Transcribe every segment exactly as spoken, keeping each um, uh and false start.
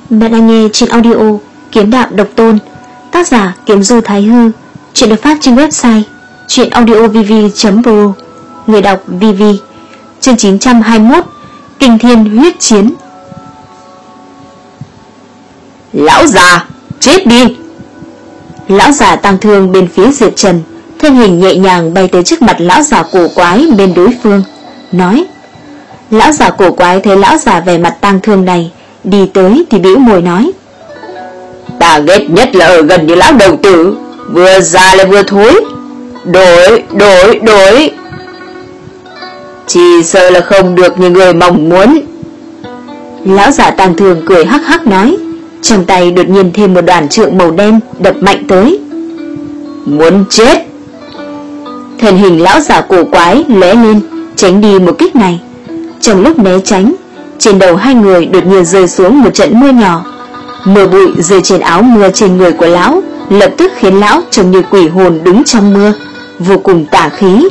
Bạn đang nghe trên audio Kiếm Đạo Độc Tôn, tác giả Kiếm Du Thái Hư. Chuyện được phát trên website truyện audio v v chấm pro. Người đọc vê vê. Chương chín trăm hai mươi mốt, Kinh Thiên Huyết Chiến. Lão già, chết đi! Lão già tăng thương bên phía Diệp Trần, thân hình nhẹ nhàng bay tới trước mặt lão già cổ quái bên đối phương, nói. Lão già cổ quái thấy lão già vẻ mặt tăng thương này, đi tới thì bĩu môi nói: Ta ghét nhất là ở gần như lão đầu tử, vừa già lại vừa thối. Đổi, đổi, đổi. Chỉ sợ là không được như người mong muốn. Lão già tăng thương cười hắc hắc nói, trong tay đột nhiên thêm một đoàn trượng màu đen đập mạnh tới. Muốn chết! Thân hình lão già cổ quái lóe lên, tránh đi một kích này. Trong lúc né tránh, trên đầu hai người đột nhiên rơi xuống một trận mưa nhỏ. Mưa bụi rơi trên áo mưa trên người của lão, lập tức khiến lão trông như quỷ hồn đứng trong mưa, vô cùng tà khí.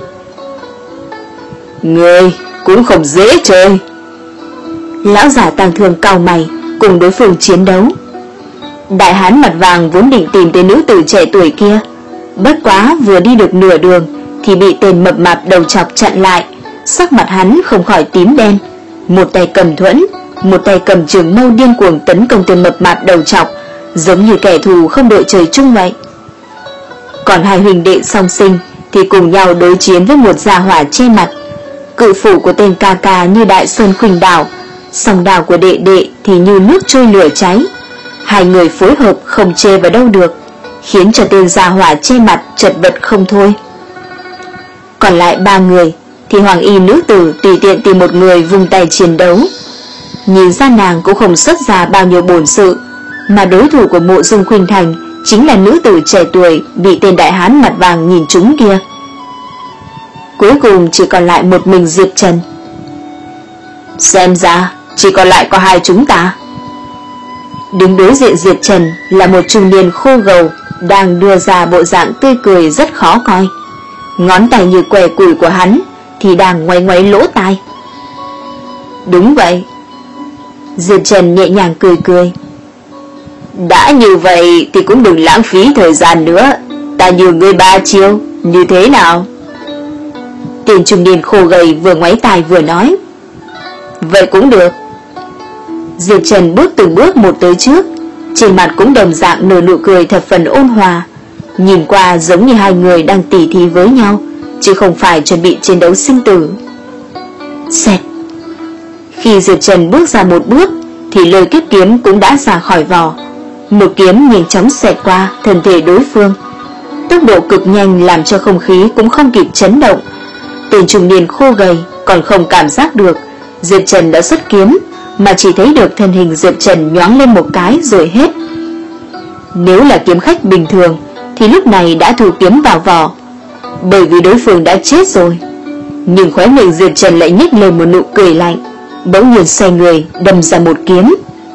Người cũng không dễ chơi. Lão giả tăng thương cau mày, cùng đối phương chiến đấu. Đại hán mặt vàng vốn định tìm tới nữ tử trẻ tuổi kia, bất quá vừa đi được nửa đường thì bị tên mập mạp đầu chọc chặn lại. Sắc mặt hắn không khỏi tím đen, một tay cầm thuẫn, một tay cầm trường mâu điên cuồng tấn công tên mập mạp đầu chọc, giống như kẻ thù không đội trời chung vậy. Còn hai huynh đệ song sinh thì cùng nhau đối chiến với một gia hỏa che mặt. Cự phủ của tên ca ca như đại sơn khuynh đảo, song đào của đệ đệ thì như nước trôi lửa cháy. Hai người phối hợp không chê vào đâu được, khiến cho tên gia hỏa che mặt chật vật không thôi. Còn lại ba người thì hoàng y nữ tử tùy tiện tìm một người vung tay chiến đấu. Nhìn ra nàng cũng không xuất ra bao nhiêu bổn sự, mà đối thủ của Mộ Dung Khuynh Thành chính là nữ tử trẻ tuổi bị tên đại hán mặt vàng nhìn trúng kia. Cuối cùng chỉ còn lại một mình Diệp Trần. Xem ra chỉ còn lại có hai chúng ta. Đứng đối diện Diệp Trần là một trung niên khô gầu, đang đưa ra bộ dạng tươi cười rất khó coi. Ngón tay như què củi của hắn thì đang ngoáy ngoáy lỗ tai. Đúng vậy. Diệp Trần nhẹ nhàng cười cười. Đã như vậy thì cũng đừng lãng phí thời gian nữa, ta nhường ngươi ba chiêu, như thế nào? Tên trung niên khô gầy vừa ngoáy tai vừa nói. Vậy cũng được. Diệp Trần bước từng bước một tới trước, trên mặt cũng đồng dạng nở nụ cười thập phần ôn hòa, nhìn qua giống như hai người đang tỉ thí với nhau, chứ không phải chuẩn bị chiến đấu sinh tử. Xẹt. Khi Diệp Trần bước ra một bước thì lôi kiếp kiếm cũng đã ra khỏi vỏ. Một kiếm nhanh chóng xẹt qua thân thể đối phương, tốc độ cực nhanh làm cho không khí cũng không kịp chấn động. Tên trung niên khô gầy còn không cảm giác được Diệp Trần đã xuất kiếm, mà chỉ thấy được thân hình Diệp Trần nhoáng lên một cái rồi hết. Nếu là kiếm khách bình thường thì lúc này đã thu kiếm vào vỏ, bởi vì đối phương đã chết rồi. Nhưng khóe miệng Diệp Trần lại nhếch lên một nụ cười lạnh, bỗng nhiên xoay người đâm ra một kiếm.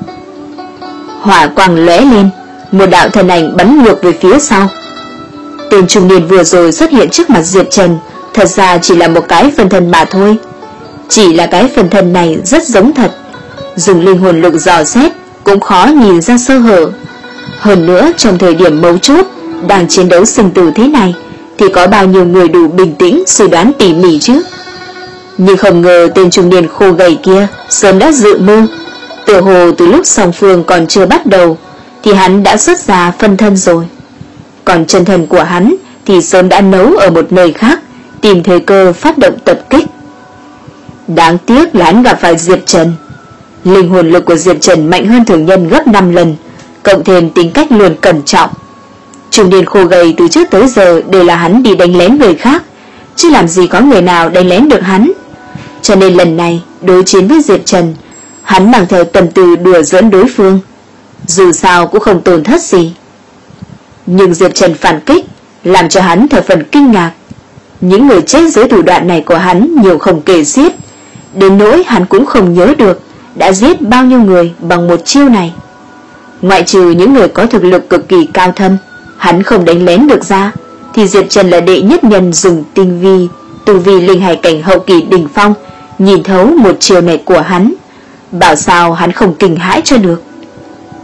Hỏa quang lóe lên, một đạo thân ảnh bắn ngược về phía sau. Tên trung niên vừa rồi xuất hiện trước mặt Diệp Trần thật ra chỉ là một cái phần thân mà thôi. Chỉ là cái phần thân này rất giống thật, dùng linh hồn lực dò xét cũng khó nhìn ra sơ hở. Hơn nữa trong thời điểm mấu chốt đang chiến đấu sinh tử thế này thì có bao nhiêu người đủ bình tĩnh suy đoán tỉ mỉ chứ. Nhưng không ngờ tên trung niên khô gầy kia sớm đã dự mưu, tựa hồ từ lúc song phương còn chưa bắt đầu thì hắn đã xuất ra phân thân rồi. Còn chân thân của hắn thì sớm đã nấu ở một nơi khác, tìm thời cơ phát động tập kích. Đáng tiếc là hắn gặp phải Diệp Trần. Linh hồn lực của Diệp Trần mạnh hơn thường nhân gấp năm lần, cộng thêm tính cách luôn cẩn trọng. Trung niên khô gầy từ trước tới giờ đều là hắn đi đánh lén người khác, chứ làm gì có người nào đánh lén được hắn. Cho nên lần này đối chiến với Diệp Trần, hắn mang theo tâm tư đùa giỡn đối phương, dù sao cũng không tổn thất gì. Nhưng Diệp Trần phản kích làm cho hắn thở phần kinh ngạc. Những người chết dưới thủ đoạn này của hắn nhiều không kể xiết, đến nỗi hắn cũng không nhớ được đã giết bao nhiêu người bằng một chiêu này. Ngoại trừ những người có thực lực cực kỳ cao thâm hắn không đánh lén được ra, thì Diệp Trần là đệ nhất nhân dùng tinh vi tu vi linh hải cảnh hậu kỳ đỉnh phong nhìn thấu một chiều này của hắn, bảo sao hắn không kinh hãi cho được.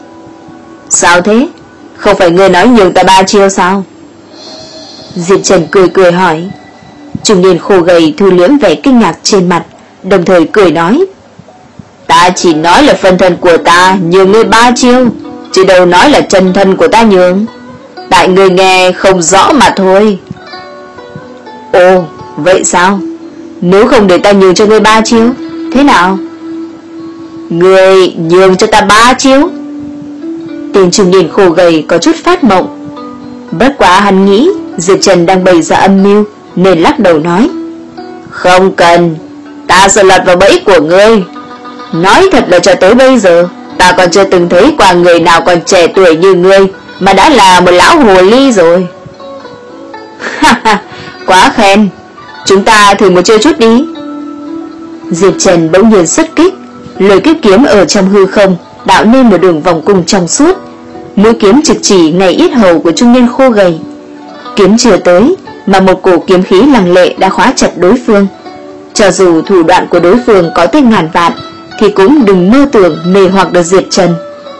Sao thế? Không phải ngươi nói nhường ta ba chiêu sao? Diệp Trần cười cười hỏi. Trung niên khô gầy thu liễm vẻ kinh ngạc trên mặt, đồng thời cười nói: Ta chỉ nói là phần thân của ta nhường ngươi ba chiêu, chứ đâu nói là chân thân của ta nhường. Tại ngươi nghe không rõ mà thôi. Ồ, vậy sao? Nếu không để ta nhường cho ngươi ba chiêu, thế nào? Ngươi nhường cho ta ba chiêu? Tên trung niên khô gầy có chút phát mộng. Bất quá hắn nghĩ Diệp Trần đang bày ra âm mưu, nên lắc đầu nói: Không cần, ta sợ lọt vào bẫy của ngươi. Nói thật là cho tới bây giờ ta còn chưa từng thấy qua người nào còn trẻ tuổi như ngươi mà đã là một lão hồ ly rồi. Ha ha, quá khen. Chúng ta thử một chiêu chút đi. Diệp Trần bỗng nhiên xuất kích, lôi kiếp kiếm ở trong hư không đạo nên một đường vòng cung trong suốt, mũi kiếm trực chỉ ngay yết hầu của trung niên khô gầy. Kiếm chưa tới mà một cổ kiếm khí lăng lệ đã khóa chặt đối phương. Cho dù thủ đoạn của đối phương có tên ngàn vạn thì cũng đừng mơ tưởng mê hoặc được Diệp Trần.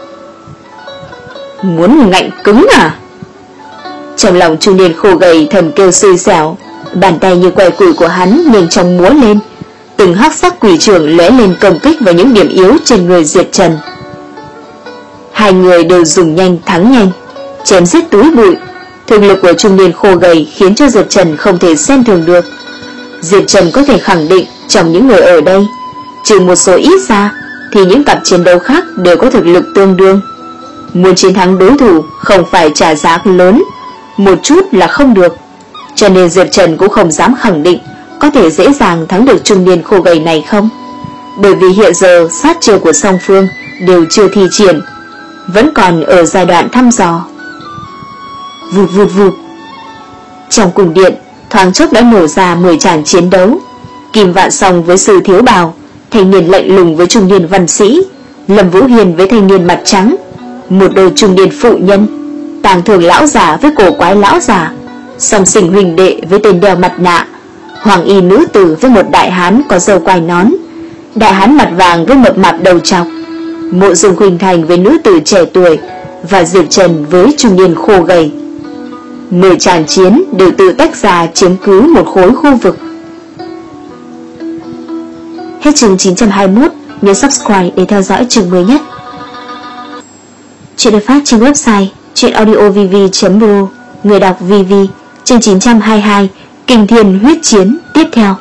Muốn ngạnh cứng à? Trong lòng trung niên khô gầy thầm kêu xui xẻo, bàn tay như que củi của hắn nhanh chóng múa lên, từng hắc sắc quỷ trưởng lóe lên công kích vào những điểm yếu trên người Diệp Trần. Hai người đều dùng nhanh thắng nhanh, chém giết túi bụi. Thực lực của trung niên khô gầy khiến cho Diệp Trần không thể xem thường được. Diệp Trần có thể khẳng định trong những người ở đây, trừ một số ít ra, thì những cặp chiến đấu khác đều có thực lực tương đương. Muốn chiến thắng đối thủ không phải trả giá lớn, một chút là không được. Cho nên Diệp Trần cũng không dám khẳng định có thể dễ dàng thắng được trung niên khô gầy này không. Bởi vì hiện giờ sát chiêu của song phương đều chưa thi triển, vẫn còn ở giai đoạn thăm dò. Vụt vụt vụt. Trong cung điện thoáng chốc đã nổ ra mười tràng chiến đấu. Kim Vạn Song với Sư Thiếu Bào, thanh niên lạnh lùng với trung niên văn sĩ, Lâm Vũ Hiền với thanh niên mặt trắng, một đôi trung niên phụ nhân, Tàng Thường lão già với cổ quái lão già, Song Sinh huynh đệ với tên đeo mặt nạ, Hoàng y nữ tử với một đại hán có râu quai nón, đại hán mặt vàng với mập mạp đầu trọc, Mộ Dung Khuynh Thành với nữ tử trẻ tuổi, và Diệp Trần với trung niên khô gầy. Mười tràng chiến đều tự tách ra chiếm cứ một khối khu vực. Hết chương chín trăm hai mươi mốt, nhớ subscribe để theo dõi chương mới nhất. Chuyện được phát trên website truyệnaudiovv chấm ro, người đọc vê vê. Chương chín trăm hai mươi hai, Kinh Thiên huyết chiến tiếp theo.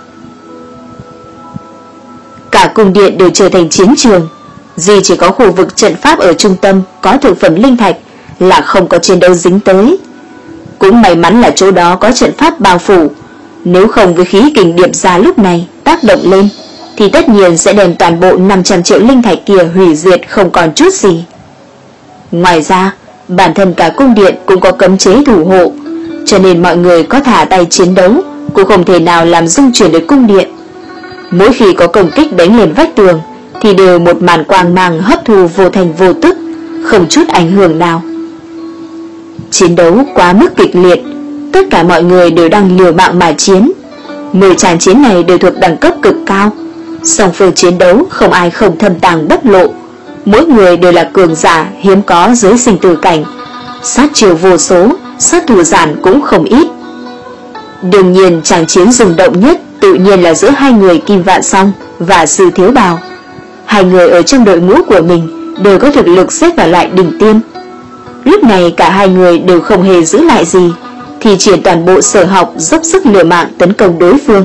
Cả cung điện đều trở thành chiến trường, duy chỉ có khu vực trận pháp ở trung tâm có thực phẩm linh thạch là không có chiến đấu dính tới. Cũng may mắn là chỗ đó có trận pháp bao phủ, nếu không với khí kình điệp ra lúc này tác động lên thì tất nhiên sẽ đem toàn bộ năm trăm triệu linh thạch kia hủy diệt không còn chút gì. Ngoài ra, bản thân cả cung điện cũng có cấm chế thủ hộ, cho nên mọi người có thả tay chiến đấu cũng không thể nào làm rung chuyển được cung điện. Mỗi khi có công kích đánh lên vách tường thì đều một màn quang mang hấp thu vô thành vô tức, không chút ảnh hưởng nào. Chiến đấu quá mức kịch liệt, tất cả mọi người đều đang liều mạng mà chiến. Mười tràng chiến này đều thuộc đẳng cấp cực cao, song phương chiến đấu không ai không thâm tàng bất lộ, mỗi người đều là cường giả hiếm có dưới sinh tử cảnh, sát chiêu vô số, sát thủ giản cũng không ít. Đương nhiên tràng chiến rung động nhất tự nhiên là giữa hai người Kim Vạn Song và Sư Thiếu Bào. Hai người ở trong đội ngũ của mình đều có thực lực xếp vào loại đỉnh tiêm. Lúc này cả hai người đều không hề giữ lại gì, thì triển toàn bộ sở học dốc sức liều mạng tấn công đối phương.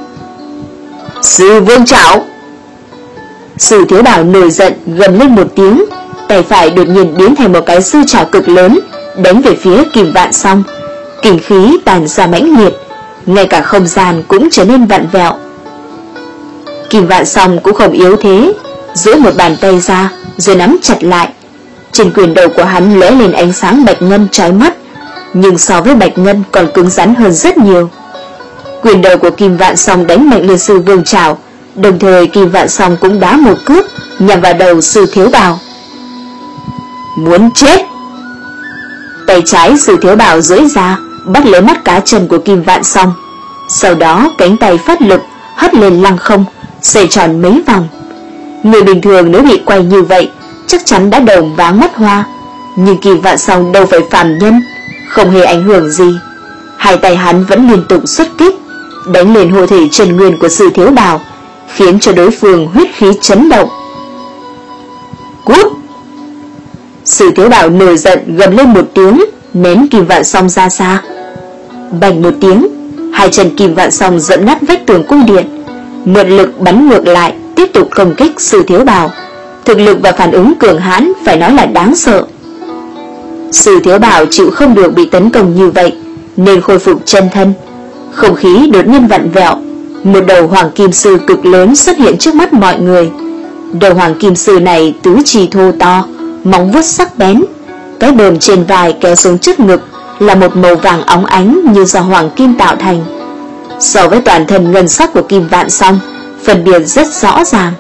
Sư Vương Trảo! Sư Thiếu Bảo nổi giận gầm lên một tiếng, tay phải đột nhiên biến thành một cái sư trảo cực lớn, đánh về phía Kim Vạn Song. Kình khí tàn ra mãnh liệt, ngay cả không gian cũng trở nên vặn vẹo. Kim Vạn Song cũng không yếu thế, duỗi một bàn tay ra rồi nắm chặt lại. Trên quyền đầu của hắn lóe lên ánh sáng bạch ngân chói mắt, nhưng so với bạch ngân còn cứng rắn hơn rất nhiều. Quyền đầu của Kim Vạn Song đánh mạnh lên Sư Vương Trảo, đồng thời Kim Vạn Song cũng đá một cước nhằm vào đầu Sư Thiếu Bào. Muốn chết! Tay trái Sư Thiếu Bào duỗi ra bắt lấy mắt cá chân của Kim Vạn Song, sau đó cánh tay phát lực hất lên lăng không, xoay tròn mấy vòng. Người bình thường nếu bị quay như vậy chắc chắn đã đầu váng mắt hoa, Nhưng Kim Vạn Song đâu phải phàm nhân, không hề ảnh hưởng gì. Hai tay hắn vẫn liên tục xuất kích, đánh lên hộ thể chân nguyên của Sử Thiếu Bảo, khiến cho đối phương huyết khí chấn động. Cút! Sử Thiếu Bảo nổi giận gầm lên một tiếng, ném Kim Vạn Song ra xa. Bành một tiếng, hai chân Kim Vạn Song dẫm nát vách tường cung điện, mượn lực bắn ngược lại, tiếp tục công kích Sử Thiếu Bảo. Thực lực và phản ứng cường hãn phải nói là đáng sợ. Sử Thiếu Bảo chịu không được bị tấn công như vậy, nên khôi phục chân thân. Không khí đột nhiên vặn vẹo, một đầu hoàng kim sư cực lớn xuất hiện trước mắt mọi người. Đầu hoàng kim sư này tứ chi thô to, móng vuốt sắc bén, cái bờm trên vai kéo xuống trước ngực là một màu vàng óng ánh như do hoàng kim tạo thành. So với toàn thân ngân sắc của Kim Vạn Song, phân biệt rất rõ ràng.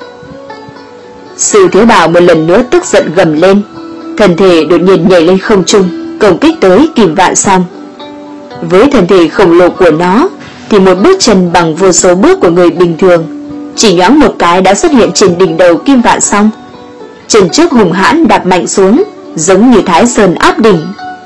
Sử Thiếu Bảo một lần nữa tức giận gầm lên, thân thể đột nhiên nhảy lên không trung, công kích tới Kim Vạn Song. Với thân thể khổng lồ của nó thì một bước chân bằng vô số bước của người bình thường, chỉ nhoáng một cái đã xuất hiện trên đỉnh đầu Kim Vạn Song. Chân trước hùng hãn đạp mạnh xuống, giống như Thái Sơn áp đỉnh.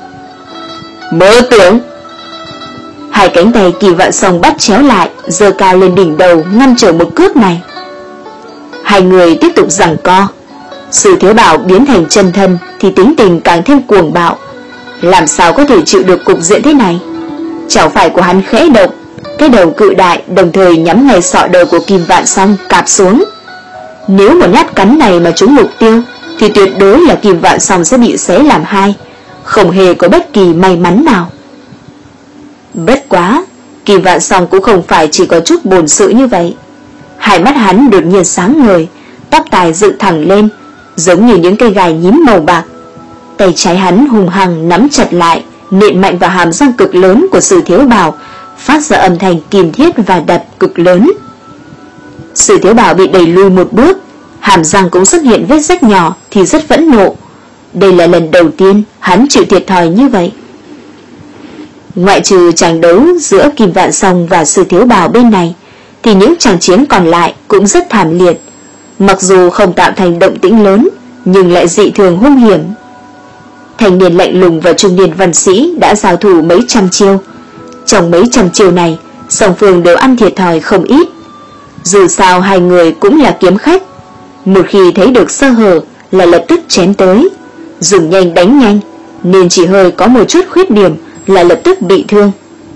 Mơ tưởng! Hai cánh tay Kim Vạn Song bắt chéo lại, giơ cao lên đỉnh đầu ngăn trở một cước này. Hai người tiếp tục giằng co. Sử Thiếu Bảo biến thành chân thân thì tính tình càng thêm cuồng bạo, làm sao có thể chịu được cục diện thế này. Chảo phải của hắn khẽ động, cái đầu cự đại đồng thời nhắm ngay sọ đầu của Kim Vạn Song cạp xuống. Nếu một nhát cắn này mà trúng mục tiêu thì tuyệt đối là Kim Vạn Song sẽ bị xé làm hai, không hề có bất kỳ may mắn nào. Bất quá, Kim Vạn Song cũng không phải chỉ có chút bổn sự như vậy. Hai mắt hắn đột nhiên sáng ngời, tóc tai dựng thẳng lên, giống như những cây gai nhím màu bạc. Tay trái hắn hùng hăng nắm chặt lại, nện mạnh vào hàm răng cực lớn của Sử Thiếu Bảo, phát ra âm thanh kim thiết và đập cực lớn. Sử Thiếu Bảo bị đẩy lui một bước, hàm răng cũng xuất hiện vết rách nhỏ thì rất phẫn nộ. Đây là lần đầu tiên hắn chịu thiệt thòi như vậy. Ngoại trừ trận đấu giữa Kim Vạn Song và Sử Thiếu Bảo bên này, thì những trận chiến còn lại cũng rất thảm liệt. Mặc dù không tạo thành động tĩnh lớn, nhưng lại dị thường hung hiểm. Thanh niên lạnh lùng và trung niên văn sĩ đã giao thủ mấy trăm chiêu. Trong mấy trăm chiêu này, song phương đều ăn thiệt thòi không ít. Dù sao hai người cũng là kiếm khách, một khi thấy được sơ hở là lập tức chém tới, dùng nhanh đánh nhanh, nên chỉ hơi có một chút khuyết điểm là lập tức bị thương.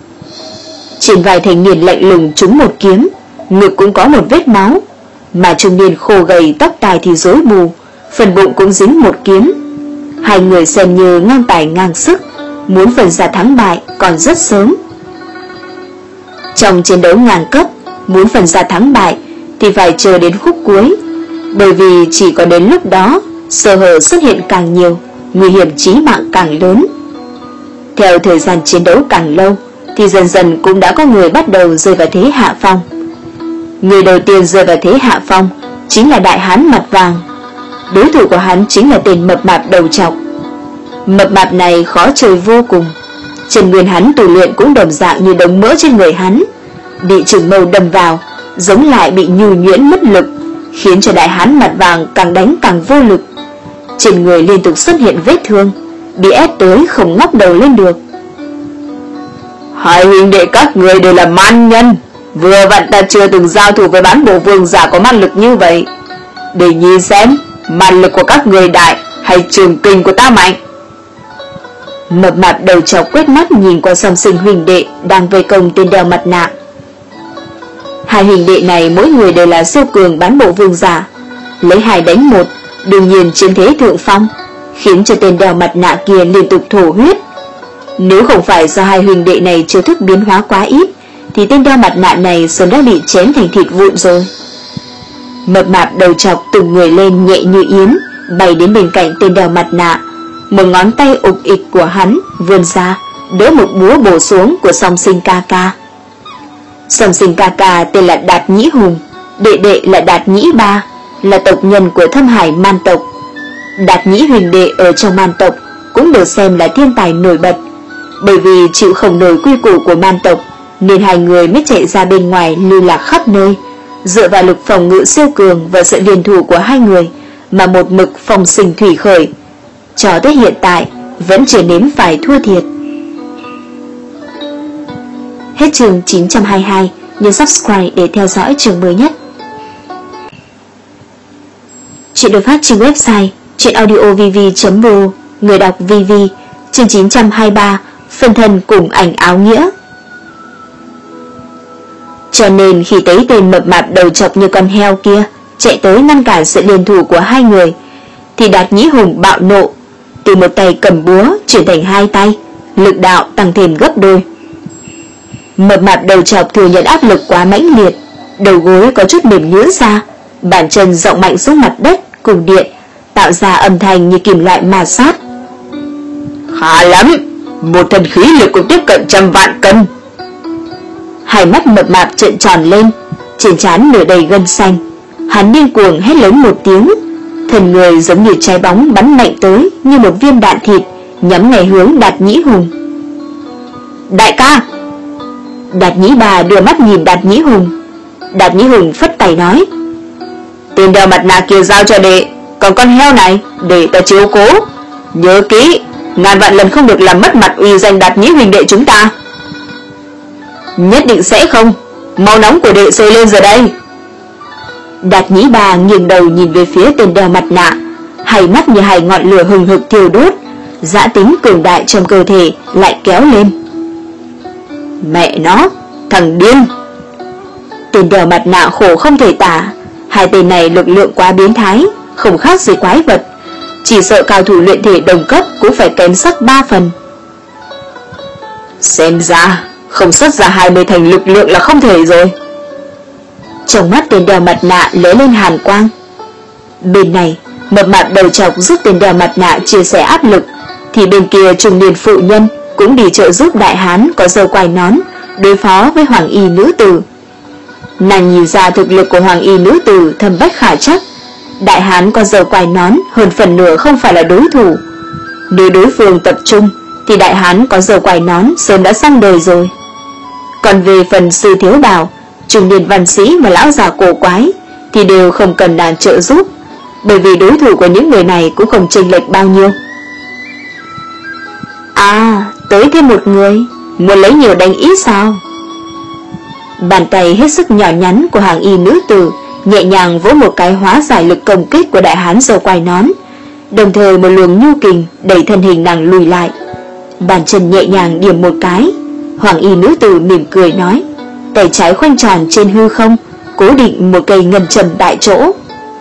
Trên vai thanh niên lạnh lùng trúng một kiếm, ngực cũng có một vết máu, mà trung niên khô gầy tóc tai thì rối bù, phần bụng cũng dính một kiếm. Hai người xem như ngang tài ngang sức, muốn phân ra thắng bại còn rất sớm. Trong chiến đấu ngang cấp, muốn phân ra thắng bại thì phải chờ đến khúc cuối, bởi vì chỉ có đến lúc đó sơ hở xuất hiện càng nhiều, nguy hiểm chí mạng càng lớn. Theo thời gian chiến đấu càng lâu thì dần dần cũng đã có người bắt đầu rơi vào thế hạ phong. Người đầu tiên rơi vào thế hạ phong chính là đại hán mặt vàng. Đối thủ của hắn chính là tên mập mạp đầu trọc. Mập mạp này khó chơi vô cùng. Chân nguyên hắn tu luyện cũng đồng dạng như đống mỡ trên người hắn, bị trường mâu đâm vào, giống lại bị nhu nhuyễn mất lực, khiến cho đại hán mặt vàng càng đánh càng vô lực. Trên người liên tục xuất hiện vết thương, bị ép tới không ngóc đầu lên được. Hai huynh đệ các người đều là man nhân, vừa vặn ta chưa từng giao thủ với bán bộ vương giả có man lực như vậy, để nhìn xem man lực của các người đại hay trường kình của ta mạnh. Mập mạp đầu trọc quét mắt nhìn qua Song Sinh huynh đệ đang vây công tên đeo mặt nạ. Hai huynh đệ này mỗi người đều là siêu cường bán bộ vương giả, lấy hai đánh một, đương nhiên chiếm thế thượng phong, khiến cho tên đeo mặt nạ kia liên tục thổ huyết. Nếu không phải do hai huynh đệ này chiêu thức biến hóa quá ít, thì tên đeo mặt nạ này sớm đã bị chém thành thịt vụn rồi. Mập mạp đầu trọc từng người lên nhẹ như yến, bay đến bên cạnh tên đeo mặt nạ. Một ngón tay ục ịch của hắn vươn ra, đỡ một búa bổ xuống của Song Sinh ca ca. Song Sinh ca ca tên là Đạt Nhĩ Hùng, đệ đệ là Đạt Nhĩ Ba, là tộc nhân của Thâm Hải man tộc. Đạt Nhĩ huynh đệ ở trong man tộc cũng được xem là thiên tài nổi bật. Bởi vì chịu không nổi quy củ của man tộc, nên hai người mới chạy ra bên ngoài lưu lạc khắp nơi, dựa vào lực phòng ngự siêu cường và sự liên thủ của hai người mà một mực phong sinh thủy khởi. cho tới hiện tại vẫn chưa nếm phải thua thiệt. Hết chương chín trăm hai mươi hai, nhấn subscribe để theo dõi chương mới nhất. Chuyện được phát trên website chuyenaudiovv chấm ro, người đọc vê vê, chương chín trăm hai mươi ba, phân thân cùng ảnh áo nghĩa. Cho nên khi thấy tên mập mạp đầu chọc như con heo kia chạy tới ngăn cản sự liên thủ của hai người, thì Đạt Nhĩ Hùng bạo nộ, từ một tay cầm búa chuyển thành hai tay, lực đạo tăng thêm gấp đôi. Mập mạp đầu chọc thừa nhận áp lực quá mãnh liệt, đầu gối có chút mềm nhũn ra, bàn chân dọng mạnh xuống mặt đất cùng điện, tạo ra âm thanh như kim loại ma sát. Khá lắm, một thân khí lực cũng tiếp cận trăm vạn cân. Hai mắt mập mạp trợn tròn lên, trên trán nửa đầy gân xanh. Hắn điên cuồng hét lớn một tiếng, thân người giống như trái bóng bắn mạnh tới như một viên đạn thịt, nhắm ngay hướng Đạt Nhĩ Hùng. Đại ca! Đạt Nhĩ Bà đưa mắt nhìn Đạt Nhĩ Hùng. Đạt Nhĩ Hùng phất tay nói: Tên đeo mặt nạ kia giao cho đệ, còn con heo này để ta chiếu cố. Nhớ kỹ, ngàn vạn lần không được làm mất mặt uy danh Đạt Nhĩ huynh đệ chúng ta. Nhất định sẽ không, máu nóng của đệ sôi lên giờ đây. Đạt Nhĩ Bà nghiêng đầu nhìn về phía tên đeo mặt nạ, hai mắt như hai ngọn lửa hừng hực thiêu đốt, dã tính cường đại trong cơ thể lại kéo lên. Mẹ nó, thằng điên! Tên đeo mặt nạ khổ không thể tả, hai tên này lực lượng quá biến thái, không khác gì quái vật, chỉ sợ cao thủ luyện thể đồng cấp cũng phải kém sắc ba phần. Xem ra không xuất ra hai mươi thành lực lượng là không thể rồi. Trong mắt tên đeo mặt nạ lóe lên hàn quang. Bên này, mập mạp đầu chọc giúp tên đeo mặt nạ chia sẻ áp lực, thì bên kia trung niên phụ nhân cũng đi trợ giúp đại hán có râu quai nón đối phó với hoàng y nữ tử. Nàng nhìn ra thực lực của hoàng y nữ tử thâm bách khả chắc, đại hán có râu quai nón hơn phần nửa không phải là đối thủ. Nếu đối phương tập trung thì đại hán có râu quai nón sớm đã xong đời rồi. Còn về phần sư thiếu bảo, trung niên văn sĩ và lão già cổ quái thì đều không cần nàng trợ giúp, bởi vì đối thủ của những người này cũng không chênh lệch bao nhiêu. À, tới thêm một người, muốn lấy nhiều đánh ít sao? Bàn tay hết sức nhỏ nhắn của hàng y nữ tử nhẹ nhàng vỗ một cái hóa giải lực công kích của đại hán râu quai nón, đồng thời một luồng nhu kình đẩy thân hình nàng lùi lại. Bàn chân nhẹ nhàng điểm một cái, hoàng y nữ tử mỉm cười nói, tay trái khoanh tròn trên hư không, cố định một cây ngân châm tại chỗ.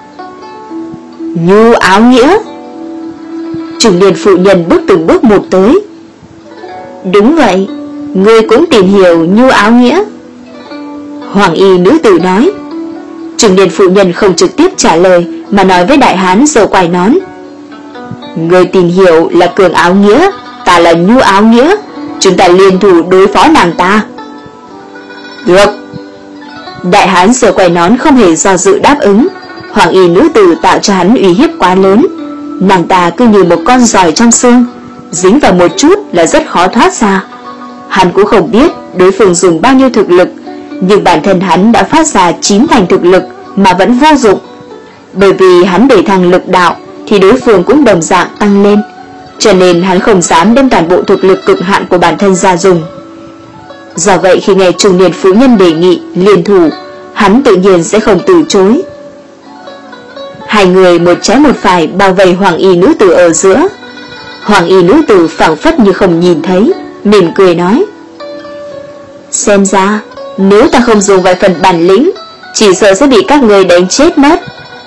Như áo nghĩa. Trung niên phụ nhân bước từng bước một tới. Đúng vậy, ngươi cũng tìm hiểu như áo nghĩa. Hoàng y nữ tử nói. Trung niên phụ nhân không trực tiếp trả lời, mà nói với đại hán râu quai nón, ngươi tìm hiểu là cường áo nghĩa, ta là nhu áo nghĩa, chúng ta liên thủ đối phó nàng ta. Được. Đại hán râu quai nón không hề do dự đáp ứng. Hoàng y nữ tử tạo cho hắn uy hiếp quá lớn, nàng ta cứ như một con giòi trong xương, dính vào một chút là rất khó thoát ra. Hắn cũng không biết đối phương dùng bao nhiêu thực lực, nhưng bản thân hắn đã phát ra chín thành thực lực mà vẫn vô dụng. Bởi vì hắn để thăng lực đạo thì đối phương cũng đồng dạng tăng lên, cho nên hắn không dám đem toàn bộ thực lực cực hạn của bản thân ra dùng. Do vậy khi nghe trung niên phụ nhân đề nghị liên thủ, hắn tự nhiên sẽ không từ chối. Hai người một trái một phải bao vây hoàng y nữ tử ở giữa. Hoàng y nữ tử phảng phất như không nhìn thấy, mỉm cười nói, xem ra nếu ta không dùng vài phần bản lĩnh, chỉ sợ sẽ bị các người đánh chết mất.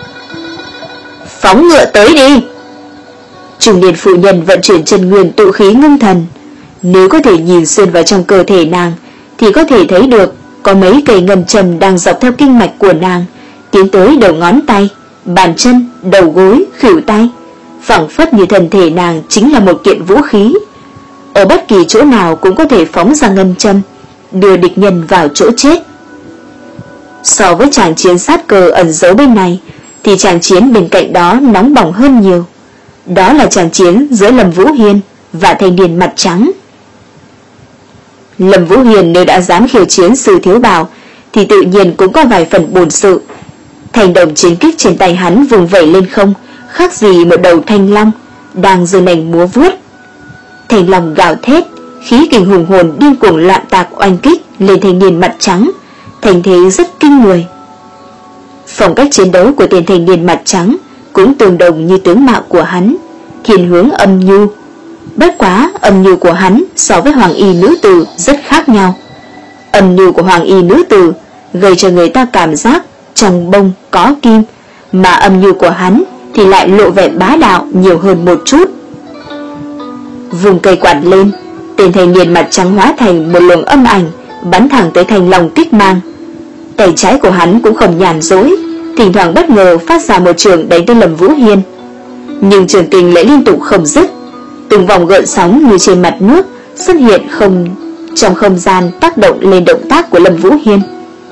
Phóng ngựa tới đi. Trung niên phụ nhân vận chuyển chân nguyên tụ khí ngưng thần. Nếu có thể nhìn xuyên vào trong cơ thể nàng, thì có thể thấy được có mấy cây ngân châm đang dọc theo kinh mạch của nàng, tiến tới đầu ngón tay, bàn chân, đầu gối, khuỷu tay, phảng phất như thân thể nàng chính là một kiện vũ khí. Ở bất kỳ chỗ nào cũng có thể phóng ra ngân châm, đưa địch nhân vào chỗ chết. So với tràng chiến sát cờ ẩn giấu bên này, thì tràng chiến bên cạnh đó nóng bỏng hơn nhiều. Đó là tràng chiến giữa Lâm Vũ Hiên và thanh niên mặt trắng. Lâm Vũ Hiên nếu đã dám khiêu chiến sư thiếu bảo, thì tự nhiên cũng có vài phần bổn sự. Thành đồng chiến kích trên tay hắn vùng vẩy lên không, khác gì một đầu thanh long, đang giơ nành múa vuốt. Thành Long gào thét, khí kình hùng hồn điên cuồng loạn tạc oanh kích lên thanh niên mặt trắng, thành thế rất kinh người. Phong cách chiến đấu của tên thanh niên mặt trắng cũng tương đồng như tướng mạo của hắn, thiên hướng âm nhu. Bất quá âm nhu của hắn so với hoàng y nữ tử rất khác nhau. Âm nhu của hoàng y nữ tử gây cho người ta cảm giác trong bông có kim, mà âm nhu của hắn thì lại lộ vẻ bá đạo nhiều hơn một chút. Vùng cây quạt lên, tên thanh niên mặt trắng hóa thành một luồng âm ảnh bắn thẳng tới Thành Long kích mang. Tay trái của hắn cũng không nhàn rỗi, thỉnh thoảng bất ngờ phát ra một trường đánh tới Lâm Vũ Hiên. Nhưng trường kình lại liên tục không dứt, từng vòng gợn sóng như trên mặt nước xuất hiện không trong không gian tác động lên động tác của Lâm Vũ Hiên.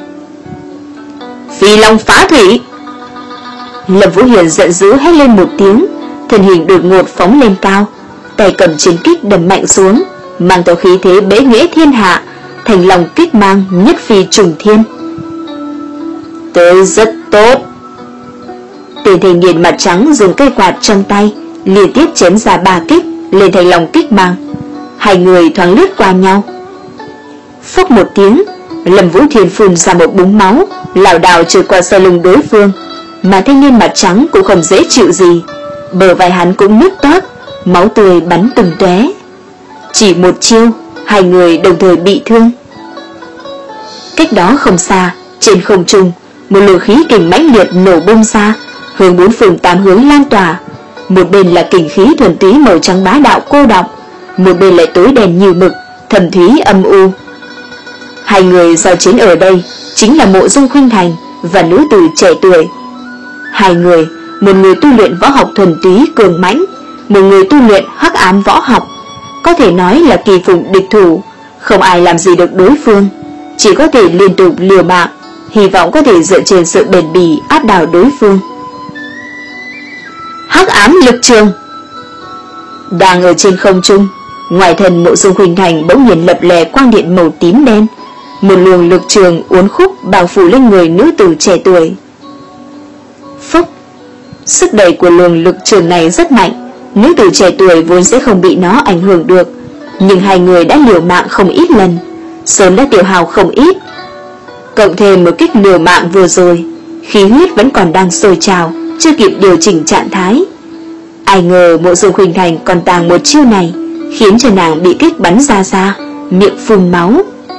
Phi Long phá thủy! Lâm Vũ Hiên giận dữ hét lên một tiếng, thân hình đột ngột phóng lên cao, tay cầm chiến kích đâm mạnh xuống, mang theo khí thế bế nghĩa thiên hạ, Thành Long kích mang nhất phi trùng thiên. Tới rất tốt. Tên thanh niên mặt trắng dùng cây quạt trong tay liên tiếp chém ra ba kích lên Thành Long kích mang. Hai người thoáng lướt qua nhau. Phốc một tiếng, Lâm Vũ Thiên phun ra một búng máu, lảo đảo trượt qua sau lưng đối phương, mà thanh niên mặt trắng cũng không dễ chịu gì, bờ vai hắn cũng nứt toác, máu tươi bắn tung tóe. Chỉ một chiêu, hai người đồng thời bị thương. Cách đó không xa, trên không trung, một luồng khí kình mãnh liệt nổ bung ra, hướng bốn phương tám hướng lan tỏa. Một bên là kình khí thuần túy màu trắng bá đạo cô đọng, một bên lại tối đen như mực, thâm thúy âm u. Hai người giao chiến ở đây chính là Mộ Dung Khuynh Thành và nữ tử trẻ tuổi. Hai người, một người tu luyện võ học thuần túy cường mãnh, một người tu luyện hắc ám võ học, có thể nói là kỳ phùng địch thủ, không ai làm gì được đối phương, chỉ có thể liên tục liều mạng, hy vọng có thể dựa trên sự bền bỉ áp đảo đối phương. Hắc ám lực trường. Đang ở trên không trung, ngoài thân Mộ Dung Khuynh Thành bỗng nhiên lập lè quang điện màu tím đen, một luồng lực trường uốn khúc bao phủ lên người nữ tử trẻ tuổi. Phốc, sức đẩy của luồng lực trường này rất mạnh, nữ tử trẻ tuổi vốn sẽ không bị nó ảnh hưởng được, nhưng hai người đã liều mạng không ít lần, sớm đã tiêu hao không ít. Cộng thêm một kích liều mạng vừa rồi, khí huyết vẫn còn đang sôi trào, chưa kịp điều chỉnh trạng thái. Ai ngờ Mộ Dung Khuynh Thành còn tàng một chiêu này, khiến cho nàng bị kích bắn ra xa, miệng phun máu.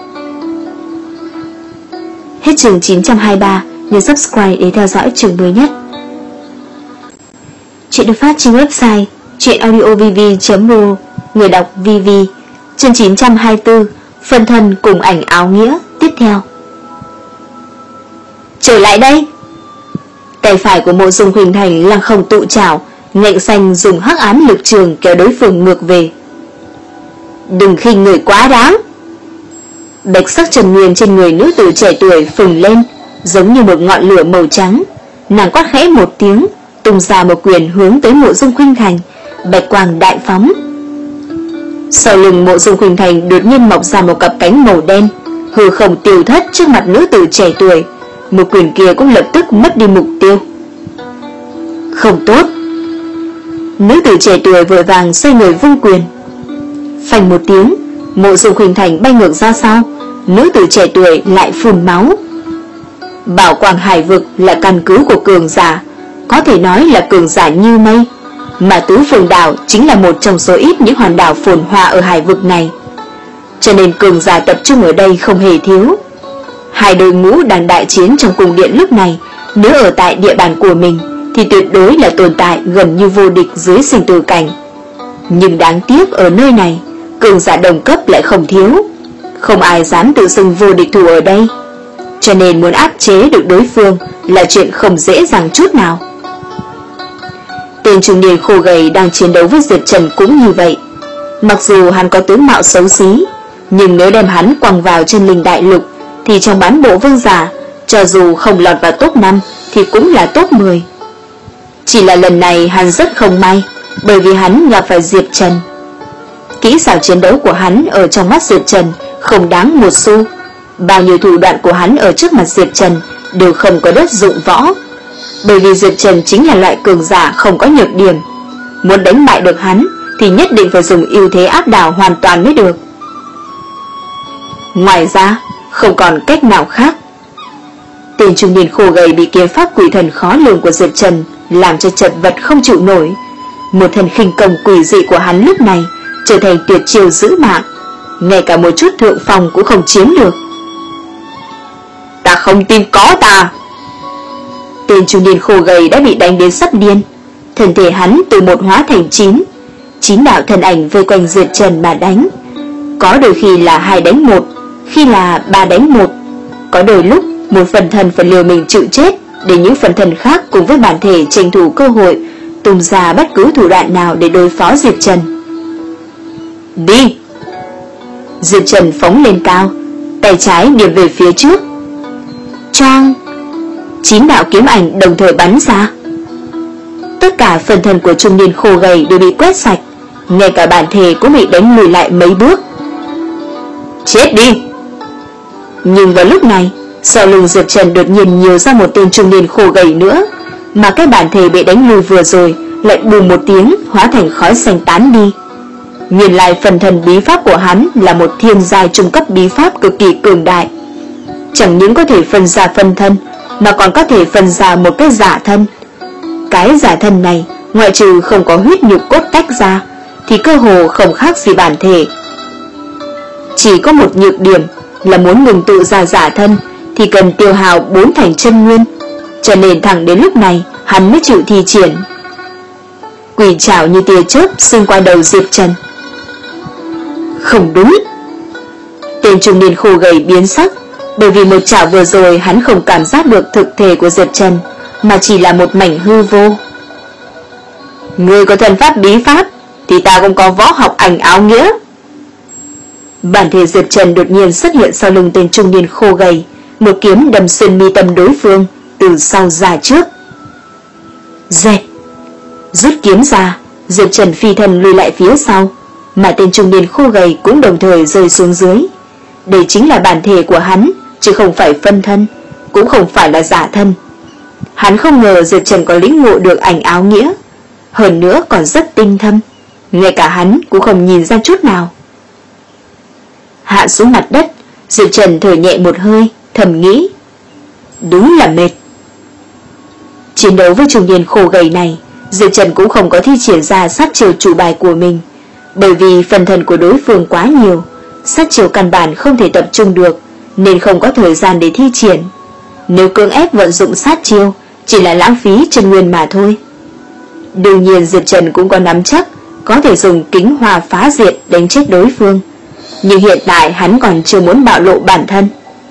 Hết chương chín trăm hai mươi ba, nhớ subscribe để theo dõi chương mới nhất. Chuyện được phát trên website truyệnaudiovv chấm ro, người đọc vê vê. Chương chín trăm hai mươi tư, phân thân cùng ảnh áo nghĩa tiếp theo. Trở lại đây. Tay phải của Mộ Dung Khuynh Thành lăng không tụ chảo, ngạnh xanh dùng hắc ám lực trường kéo đối phương ngược về. Đừng khinh người quá đáng. Bạch sắc trần nguyên trên người nữ tử trẻ tuổi phừng lên, giống như một ngọn lửa màu trắng. Nàng quát khẽ một tiếng, tung ra một quyền hướng tới Mộ Dung Khuynh Thành, bạch quang đại phóng. Sau lưng Mộ Dung Khuynh Thành đột nhiên mọc ra một cặp cánh màu đen, hư không tiêu thất trước mặt nữ tử trẻ tuổi. Một quyền kia cũng lập tức mất đi mục tiêu. Không tốt. Nữ tử trẻ tuổi vội vàng xoay người vung quyền. Phanh một tiếng, Mộ Dung Khuynh Thành bay ngược ra sau, nữ tử trẻ tuổi lại phun máu. Bảo Quang Hải vực là căn cứ của cường giả, có thể nói là cường giả như mây, mà Tứ Phương Đảo chính là một trong số ít những hòn đảo phồn hoa ở hải vực này, cho nên cường giả tập trung ở đây không hề thiếu. Hai đội ngũ đang đại chiến trong cung điện lúc này, nếu ở tại địa bàn của mình thì tuyệt đối là tồn tại gần như vô địch dưới sinh tử cảnh. Nhưng đáng tiếc ở nơi này, cường giả đồng cấp lại không thiếu, không ai dám tự xưng vô địch thủ ở đây, cho nên muốn áp chế được đối phương là chuyện không dễ dàng chút nào. Tên trung niên khô gầy đang chiến đấu với Diệp Trần cũng như vậy. Mặc dù hắn có tướng mạo xấu xí, nhưng nếu đem hắn quăng vào chân linh đại lục thì trong bán bộ vương giả, cho dù không lọt vào top năm thì cũng là top mười. Chỉ là lần này hắn rất không may, bởi vì hắn gặp phải Diệp Trần. Kỹ xảo chiến đấu của hắn ở trong mắt Diệp Trần không đáng một xu. Bao nhiêu thủ đoạn của hắn ở trước mặt Diệp Trần đều không có đất dụng võ, bởi vì Diệp Trần chính là loại cường giả không có nhược điểm. Muốn đánh bại được hắn thì nhất định phải dùng ưu thế áp đảo hoàn toàn mới được. Ngoài ra không còn cách nào khác. Tên trung niên khô gầy bị kiếm pháp quỷ thần khó lường của Diệp Trần làm cho chật vật không chịu nổi. Một thần khinh công quỷ dị của hắn lúc này trở thành tuyệt chiêu giữ mạng, ngay cả một chút thượng phòng cũng không chiếm được. Ta không tin có ta. Tên trung niên khô gầy đã bị đánh đến sắp điên. Thân thể hắn từ một hóa thành chín, chín đạo thân ảnh vây quanh Diệp Trần mà đánh. Có đôi khi là hai đánh một, khi là ba đánh một. Có đôi lúc một phần thân phải liều mình chịu chết, để những phần thân khác cùng với bản thể tranh thủ cơ hội tung ra bất cứ thủ đoạn nào để đối phó Diệp Trần. Đi! Diệp Trần phóng lên cao, tay trái điểm về phía trước. Choang! Chín đạo kiếm ảnh đồng thời bắn ra. Tất cả phần thân của trung niên khô gầy đều bị quét sạch, ngay cả bản thể cũng bị đánh lùi lại mấy bước. Chết đi! Nhưng vào lúc này, sau lưng Diệp Trần đột nhiên nhiều ra một tên trung niên khô gầy nữa, mà cái bản thể bị đánh lùi vừa rồi lại bùm một tiếng hóa thành khói xanh tán đi. Nguyên lại phần thân bí pháp của hắn là một thiên giai trung cấp bí pháp cực kỳ cường đại. Chẳng những có thể phân ra phân thân, mà còn có thể phân ra một cái giả thân. Cái giả thân này, ngoại trừ không có huyết nhục cốt tách ra, thì cơ hồ không khác gì bản thể. Chỉ có một nhược điểm là muốn ngừng tụ ra giả thân thì cần tiêu hao bốn thành chân nguyên, cho nên thẳng đến lúc này hắn mới chịu thi triển. Quỷ trảo như tia chớp xuyên qua đầu Diệp Trần. Không đúng. Tên trung niên khô gầy biến sắc, bởi vì một chảo vừa rồi hắn không cảm giác được thực thể của Diệp Trần, mà chỉ là một mảnh hư vô. Ngươi có thần pháp bí pháp thì ta cũng có võ học ảnh áo nghĩa. Bản thể Diệp Trần đột nhiên xuất hiện sau lưng tên trung niên khô gầy, một kiếm đâm xuyên mi tâm đối phương từ sau ra trước. Dẹt! Rút kiếm ra, Diệp Trần phi thân lùi lại phía sau, mà tên trung niên khô gầy cũng đồng thời rơi xuống dưới. Đây chính là bản thể của hắn, chứ không phải phân thân, cũng không phải là giả thân. Hắn không ngờ Diệp Trần có lĩnh ngộ được ảnh áo nghĩa, hơn nữa còn rất tinh thâm, ngay cả hắn cũng không nhìn ra chút nào. Hạ xuống mặt đất, Diệp Trần thở nhẹ một hơi, thầm nghĩ, đúng là mệt. Chiến đấu với trung niên khô gầy này, Diệp Trần cũng không có thi triển ra sát chiêu chủ bài của mình, bởi vì phần thân của đối phương quá nhiều, sát chiêu căn bản không thể tập trung được, nên không có thời gian để thi triển. Nếu cưỡng ép vận dụng sát chiêu, chỉ là lãng phí chân nguyên mà thôi. Đương nhiên Diệp Trần cũng có nắm chắc có thể dùng kính hòa phá diệt đánh chết đối phương, nhưng hiện tại hắn còn chưa muốn bạo lộ bản thân.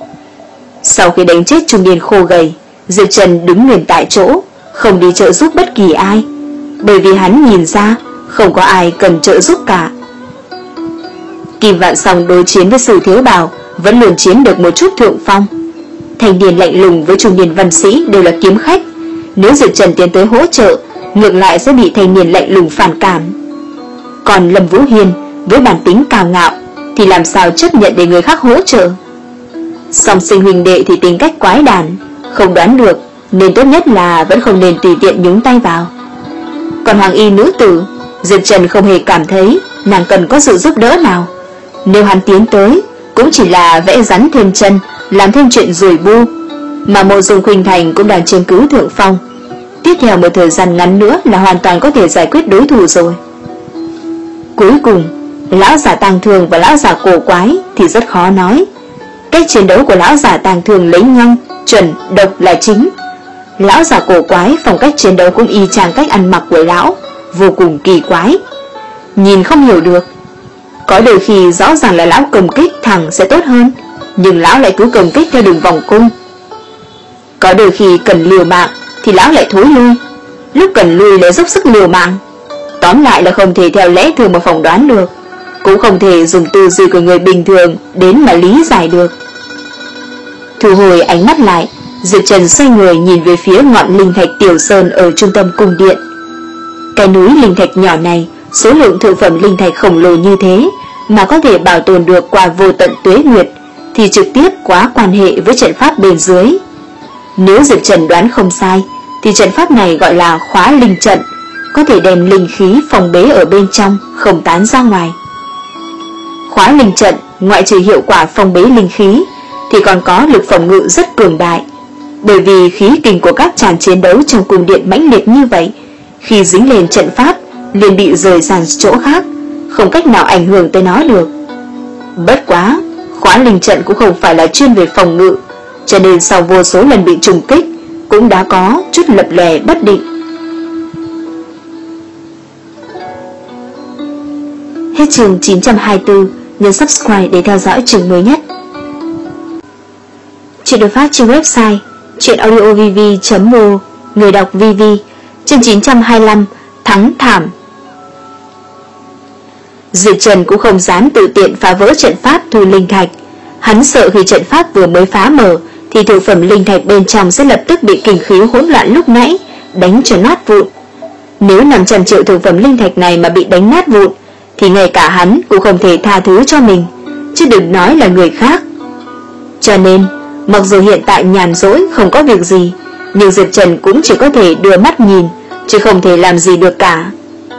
Sau khi đánh chết trung niên khô gầy, Diệp Trần đứng nguyên tại chỗ, không đi trợ giúp bất kỳ ai, bởi vì hắn nhìn ra không có ai cần trợ giúp cả. Kim Vạn Song đối chiến với Sử Thiếu Bảo vẫn luôn chiếm được một chút thượng phong. Thanh niên lạnh lùng với trung niên văn sĩ đều là kiếm khách, nếu Diệp Trần tiến tới hỗ trợ, ngược lại sẽ bị thanh niên lạnh lùng phản cảm. Còn Lâm Vũ Hiên với bản tính cao ngạo thì làm sao chấp nhận để người khác hỗ trợ. Song sinh huynh đệ thì tính cách quái đản, không đoán được, nên tốt nhất là vẫn không nên tùy tiện nhúng tay vào. Còn Hoàng y nữ tử, Diệp Trần không hề cảm thấy nàng cần có sự giúp đỡ nào. Nếu hắn tiến tới, cũng chỉ là vẽ rắn thêm chân, làm thêm chuyện rủi bu. Mà Mộ Dung Khuynh Thành cũng đang chiếm cứ thượng phong. Tiếp theo một thời gian ngắn nữa là hoàn toàn có thể giải quyết đối thủ rồi. Cuối cùng, lão giả Tàng Thường và lão giả Cổ Quái thì rất khó nói. Cách chiến đấu của lão giả Tàng Thường lấy nhanh, chuẩn, độc là chính. Lão giả Cổ Quái phong cách chiến đấu cũng y chang cách ăn mặc của lão, vô cùng kỳ quái, nhìn không hiểu được. Có đôi khi rõ ràng là lão công kích thẳng sẽ tốt hơn, nhưng lão lại cứ công kích theo đường vòng cung. Có đôi khi cần liều mạng thì lão lại thối lui, lúc cần lui lại dốc sức liều mạng. Tóm lại là không thể theo lẽ thường mà phỏng đoán được, cũng không thể dùng tư duy của người bình thường đến mà lý giải được. Thu hồi ánh mắt lại, Diệp Trần xoay người nhìn về phía ngọn linh thạch Tiểu Sơn ở trung tâm cung điện. Cái núi linh thạch nhỏ này, số lượng thượng phẩm linh thạch khổng lồ như thế mà có thể bảo tồn được qua vô tận tuế nguyệt, thì trực tiếp quá quan hệ với trận pháp bên dưới. Nếu Diệp Trần đoán không sai, thì trận pháp này gọi là khóa linh trận, có thể đem linh khí phòng bế ở bên trong, không tán ra ngoài. Khóa linh trận ngoại trừ hiệu quả phòng bế linh khí thì còn có lực phòng ngự rất cường đại, bởi vì khí kình của các tràng chiến đấu trong cung điện mãnh liệt như vậy, khi dính lên trận pháp liền bị rời sang chỗ khác, không cách nào ảnh hưởng tới nó được. Bất quá, khóa linh trận cũng không phải là chuyên về phòng ngự, cho nên sau vô số lần bị trùng kích cũng đã có chút lập lè bất định. Hết chương chín trăm hai mươi tư, nhấn subscribe để theo dõi chương mới nhất. Chuyện được phát trên website truyệnaudiovv chấm mo, người đọc vê vê. Chương chín trăm hai mươi lăm, thắng thảm. Diệp Trần cũng không dám tự tiện phá vỡ trận pháp thu linh thạch. Hắn sợ khi trận pháp vừa mới phá mở thì thượng phẩm linh thạch bên trong sẽ lập tức bị kình khí hỗn loạn lúc nãy đánh cho nát vụn. Nếu năm trăm triệu thượng phẩm linh thạch này mà bị đánh nát vụn thì ngay cả hắn cũng không thể tha thứ cho mình, chứ đừng nói là người khác. Cho nên, mặc dù hiện tại nhàn rỗi không có việc gì, nhưng Diệp Trần cũng chỉ có thể đưa mắt nhìn, chứ không thể làm gì được cả.